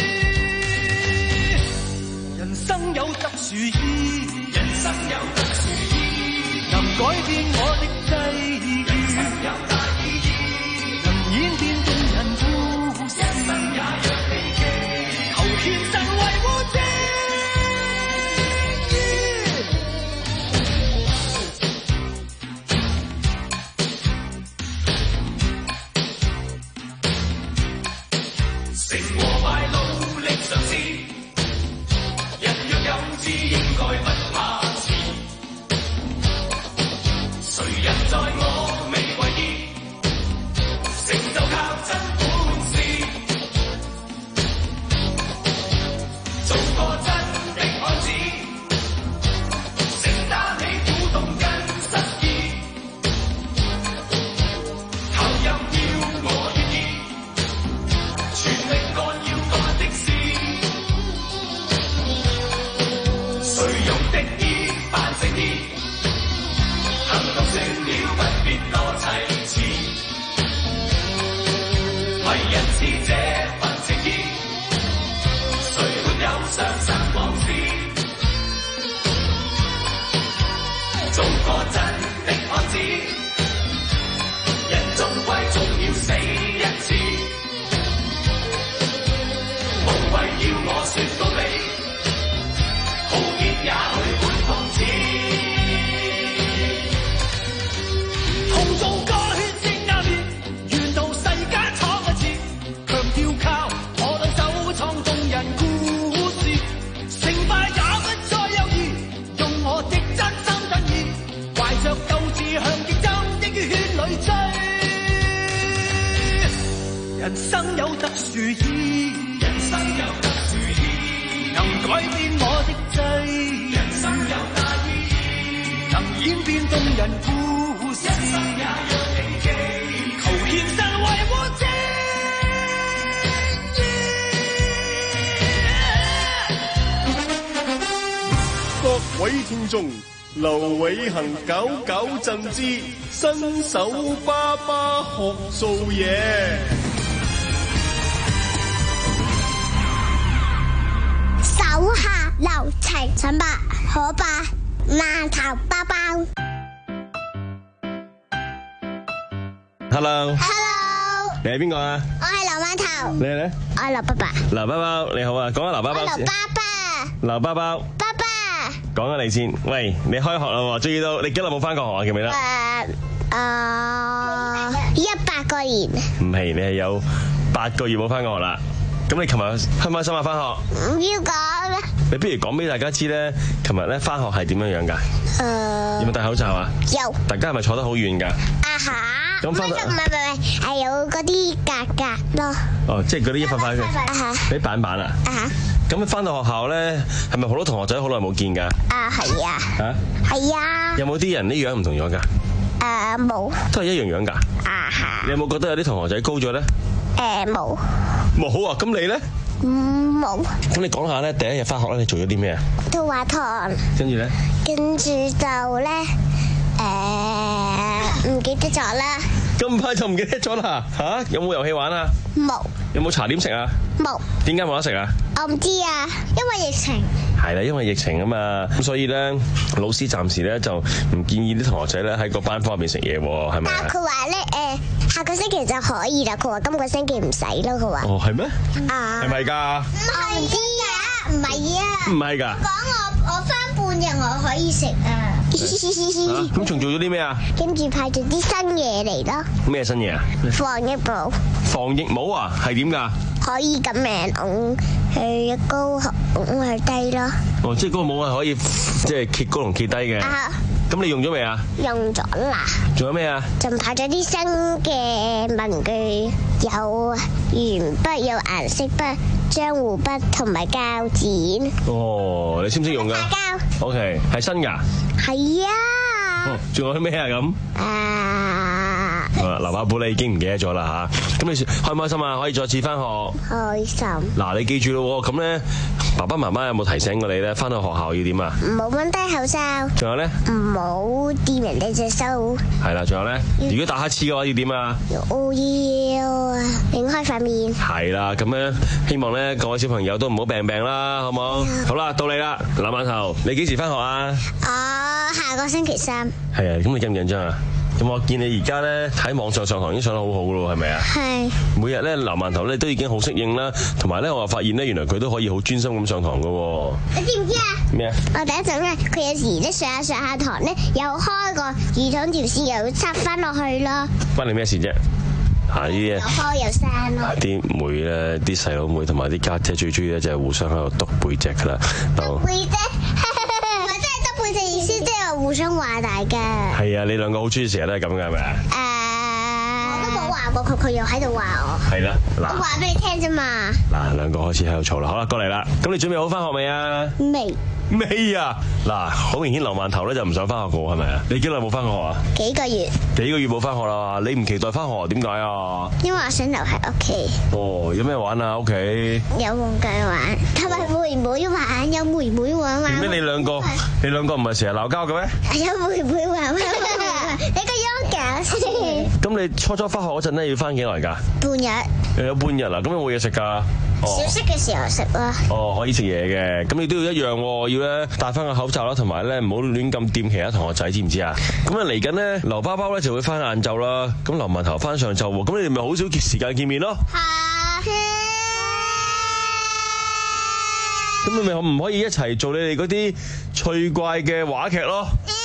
人生有特殊意，人生有特殊意，能改變我的際遇，人生有大意義，能演變動人故事，一生也若奇蹟，求獻身維護正義。成和敗努力嘗試，人若有志應該不怕遲。誰人在我未為意，成就靠真本事。做個真的漢子，承擔起苦痛跟失意，投入要我願意，全力幹要幹的事。誰用敵意扮誠意，行動算了，不必多砌詞。迷人是這份情意，誰沒有傷心往事？做個真的漢子，人終歸總要死一次。無謂要我說道理，豪傑也許會瘋子。同做個血色啱面，沿途世間闖一次，強調靠我兩手創動人故事。成敗也不再猶豫，用我的真心真意，懷着鬥志向競爭的圈裏追。人生有特殊意，人生有特殊意，能改變我的際遇，人生有大意義，能演變動人故事，一生也若奇蹟，求獻身維護正義。 各位聽眾，劉偉恒搞搞震之新手爸爸學做嘢。 手下留情，陳伯可伯饅頭包包。 Hello，Hello， Hello， 你係邊個啊？ 我係劉饅頭。 你咧？ 我係劉伯伯。 劉包包你好啊，講下劉包包先。 劉爸爸。 劉包包。 爸爸。 講下你先。喂，你開學啦喎，終於都你幾耐冇翻過學啊？記唔記得？ 誒誒，一百個年。 唔係，你係有八個月冇翻過學啦。咁你琴日開唔開心啊？翻學？ 唔要講。 啦。 你不如講俾大家知咧，琴日咧翻學係點樣樣㗎？ 誒。 有冇戴口罩啊？ 有。 大家係咪坐得好遠㗎？ 啊哈。 咁翻到。 唔係唔係唔係，係有嗰啲格格咯。 哦，即係嗰啲一塊塊嘅。 啊哈。 啲板板啊。 啊哈。 咁翻到學校咧，係咪好多同學仔好耐冇見㗎？ 啊，係啊。 嚇？ 係啊。 有冇啲人啲樣唔同咗㗎？ 誒冇。 都係一樣樣㗎。 啊哈。 你有冇覺得有啲同學仔高咗咧？ 誒冇。 冇啊！咁你咧？ 冇。 咁你講下咧，第一日翻學咧，你做咗啲咩啊？ 都畫堂。 跟住咧？ 跟住就咧，誒唔記得咗啦。 咁快就唔記得咗啦？嚇？有冇遊戲玩啊？ 冇。 有冇茶點食啊？ 冇。 點解冇得食啊？ 我唔知啊，因為疫情。 係啦，因為疫情啊嘛，咁所以咧，老師暫時咧就唔建議啲同學仔咧喺個班房入邊食嘢喎，係咪啊？ 但係佢話咧，誒下個星期就可以啦。佢話今個星期唔使咯。佢話。 哦，係咩？ 啊。 係咪㗎？ 我唔知㗎，唔係啊。 唔係㗎。 講我我翻半日我可以食啊。 咁仲做咗啲咩啊？ 跟住派咗啲新嘢嚟咯。 咩新嘢啊？ 防疫帽。 防疫帽啊？係點㗎？ 可以咁樣拱去高拱去低咯。 哦，即係嗰個帽係可以即係揭高同揭低嘅。 啊。 咁你用咗未啊？ 用咗啦。 仲有咩啊？ 仲派咗啲新嘅文具，有鉛筆、有顏色筆、漿糊筆同埋膠剪。 哦，你識唔識用㗎？ 膠。 O K， 係新㗎。 係啊。 哦，仲有啲咩啊咁？ 啊。 好啦，劉阿寶你已經唔記得咗啦吓，咁你開唔開心啊？可以再次翻學？ 開心。嗱， 你記住咯，咁咧，爸爸媽媽有冇提醒過你咧？翻到學校要點啊？ 唔好掹低口罩。 仲有咧？ 唔好掂人哋隻手。 係啦，仲有咧？如果打乞嗤嘅話要點啊？ 我要擰開塊面。 係啦，咁咧希望咧各位小朋友都唔好病病啦，好唔好？好啦，到你啦，藍饅頭，你幾時翻學啊？ 我下個星期三。 係啊，咁你緊唔緊張啊？咁我見你而家咧喺網上上堂已經上得好好咯，係咪啊？ 係。 每日咧藍饅頭咧都已經好適應啦，同埋咧我發現咧原來佢都可以好專心咁上堂噶。 你知唔知啊？ 咩啊？ 我第一陣咧，佢有時咧上下上下堂咧，又開個魚筒條線，又插翻落去咯。 關你咩事啫？係呢啲又開又閂咯。 啲妹咧，啲細佬妹同埋啲家姐最中意咧就係互相喺度篤背脊噶啦。 篤背脊？唔係真係篤背脊意思，即係互相話大家。 係啊，你兩個好中意成日都係咁噶，係咪啊？ 誒，我都冇話過佢，佢又喺度話我。係啦，嗱，我話俾你聽啫嘛。 嗱，兩個開始喺度嘈啦，好啦，過嚟啦。咁你準備好翻學未啊？ 未。 未啊！嗱，好明顯，劉饅頭咧就唔想翻學嘅喎，係咪啊？你幾耐冇翻學啊？ 幾個月。 幾個月冇翻學啦？你唔期待翻學啊？點解啊？ 因為我想留喺屋企。 哦，有咩玩啊？屋企有玩具玩，同埋妹妹玩，有妹妹玩玩。 點解你兩個？你兩個唔係成日鬧交嘅咩？ 有妹妹玩，你個樣搞笑。 咁你初初翻學嗰陣咧，要翻幾耐㗎？ 半日。 有半日啦，咁有冇嘢食㗎？ 小息嘅時候食啦。 哦，可以食嘢嘅，咁你都要一樣喎，要咧戴翻個口罩啦，同埋咧唔好亂咁掂其他同學仔，知唔知啊？咁啊嚟緊咧，劉包包咧就會翻晏晝啦，咁劉饅頭翻上晝喎，咁你哋咪好少時間見面咯。係。咁你咪唔可以一齊做你哋嗰啲趣怪嘅話劇咯？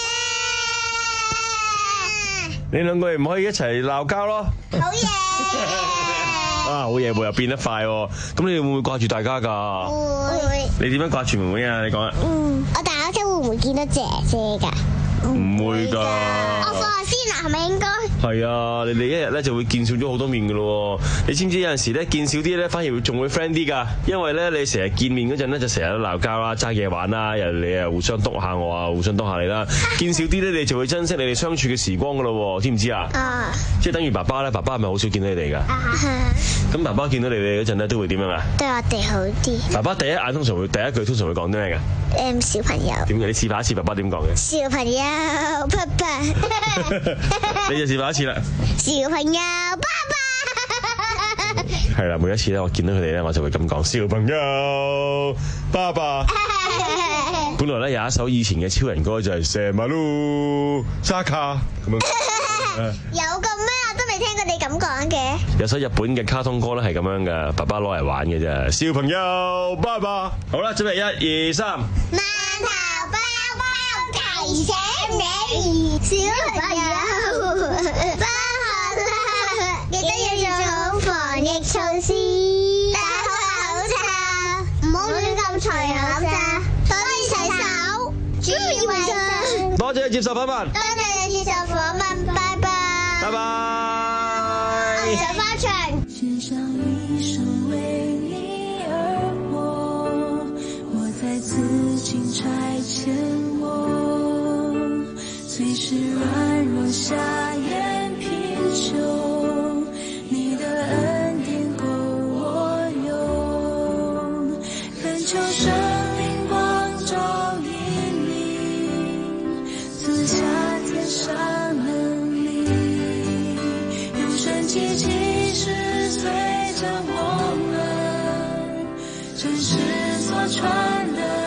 你兩個唔可以一齊鬧交咯？好嘢！啊，好嘢喎，又變得快喎！咁你哋會唔會掛住大家㗎？會。你點樣掛住妹妹啊？你講啊。 嗯，我大家姐會唔會見到姐姐㗎？ 唔會㗎。 我放學先啊，係咪應該？ 係啊，你哋一日咧就會見少咗好多面㗎咯喎！你知唔知有陣時咧見少啲咧，反而會仲會 friend 啲㗎？因為咧你成日見面嗰陣咧就成日都鬧交啦、爭嘢玩啦，又你又互相督下我啊，互相督下你啦。見少啲咧，你就會珍惜你哋相處嘅時光㗎咯喎，知唔知啊？啊！即係等於爸爸咧，爸爸係咪好少見到你哋㗎？啊！咁爸爸見到你哋嗰陣咧，都會點樣啊？對我哋好啲。爸爸第一眼通常會第一句通常會講啲咩㗎？誒，小朋友。點嘅？你示範一次爸爸點講嘅？小朋友，爸爸。你就示範一次啦。小朋友，爸爸。係啦，每一次咧，我見到佢哋咧，我就會咁講：小朋友，爸爸。本來咧有一首以前嘅超人歌就係射馬路沙卡咁樣。有咁咩？我都未聽過你咁講嘅。有首日本嘅卡通歌咧係咁樣嘅，爸爸攞嚟玩嘅啫。小朋友，爸爸。好啦，準備一二三。饅頭包包提醒你，小朋友返學啦，記得要做好防疫措施，戴好口罩，唔好亂咁除口罩。 謝你接受訪問， 多謝你接受訪問，拜拜， 拜拜。 小花場。 獻上一生為你而活，我在此請差遣我，雖是軟弱下眼貧窮，你的恩典夠我用，懇求聖靈光照引領，賜下天上能力，用神蹟奇事隨着我們，真實所傳的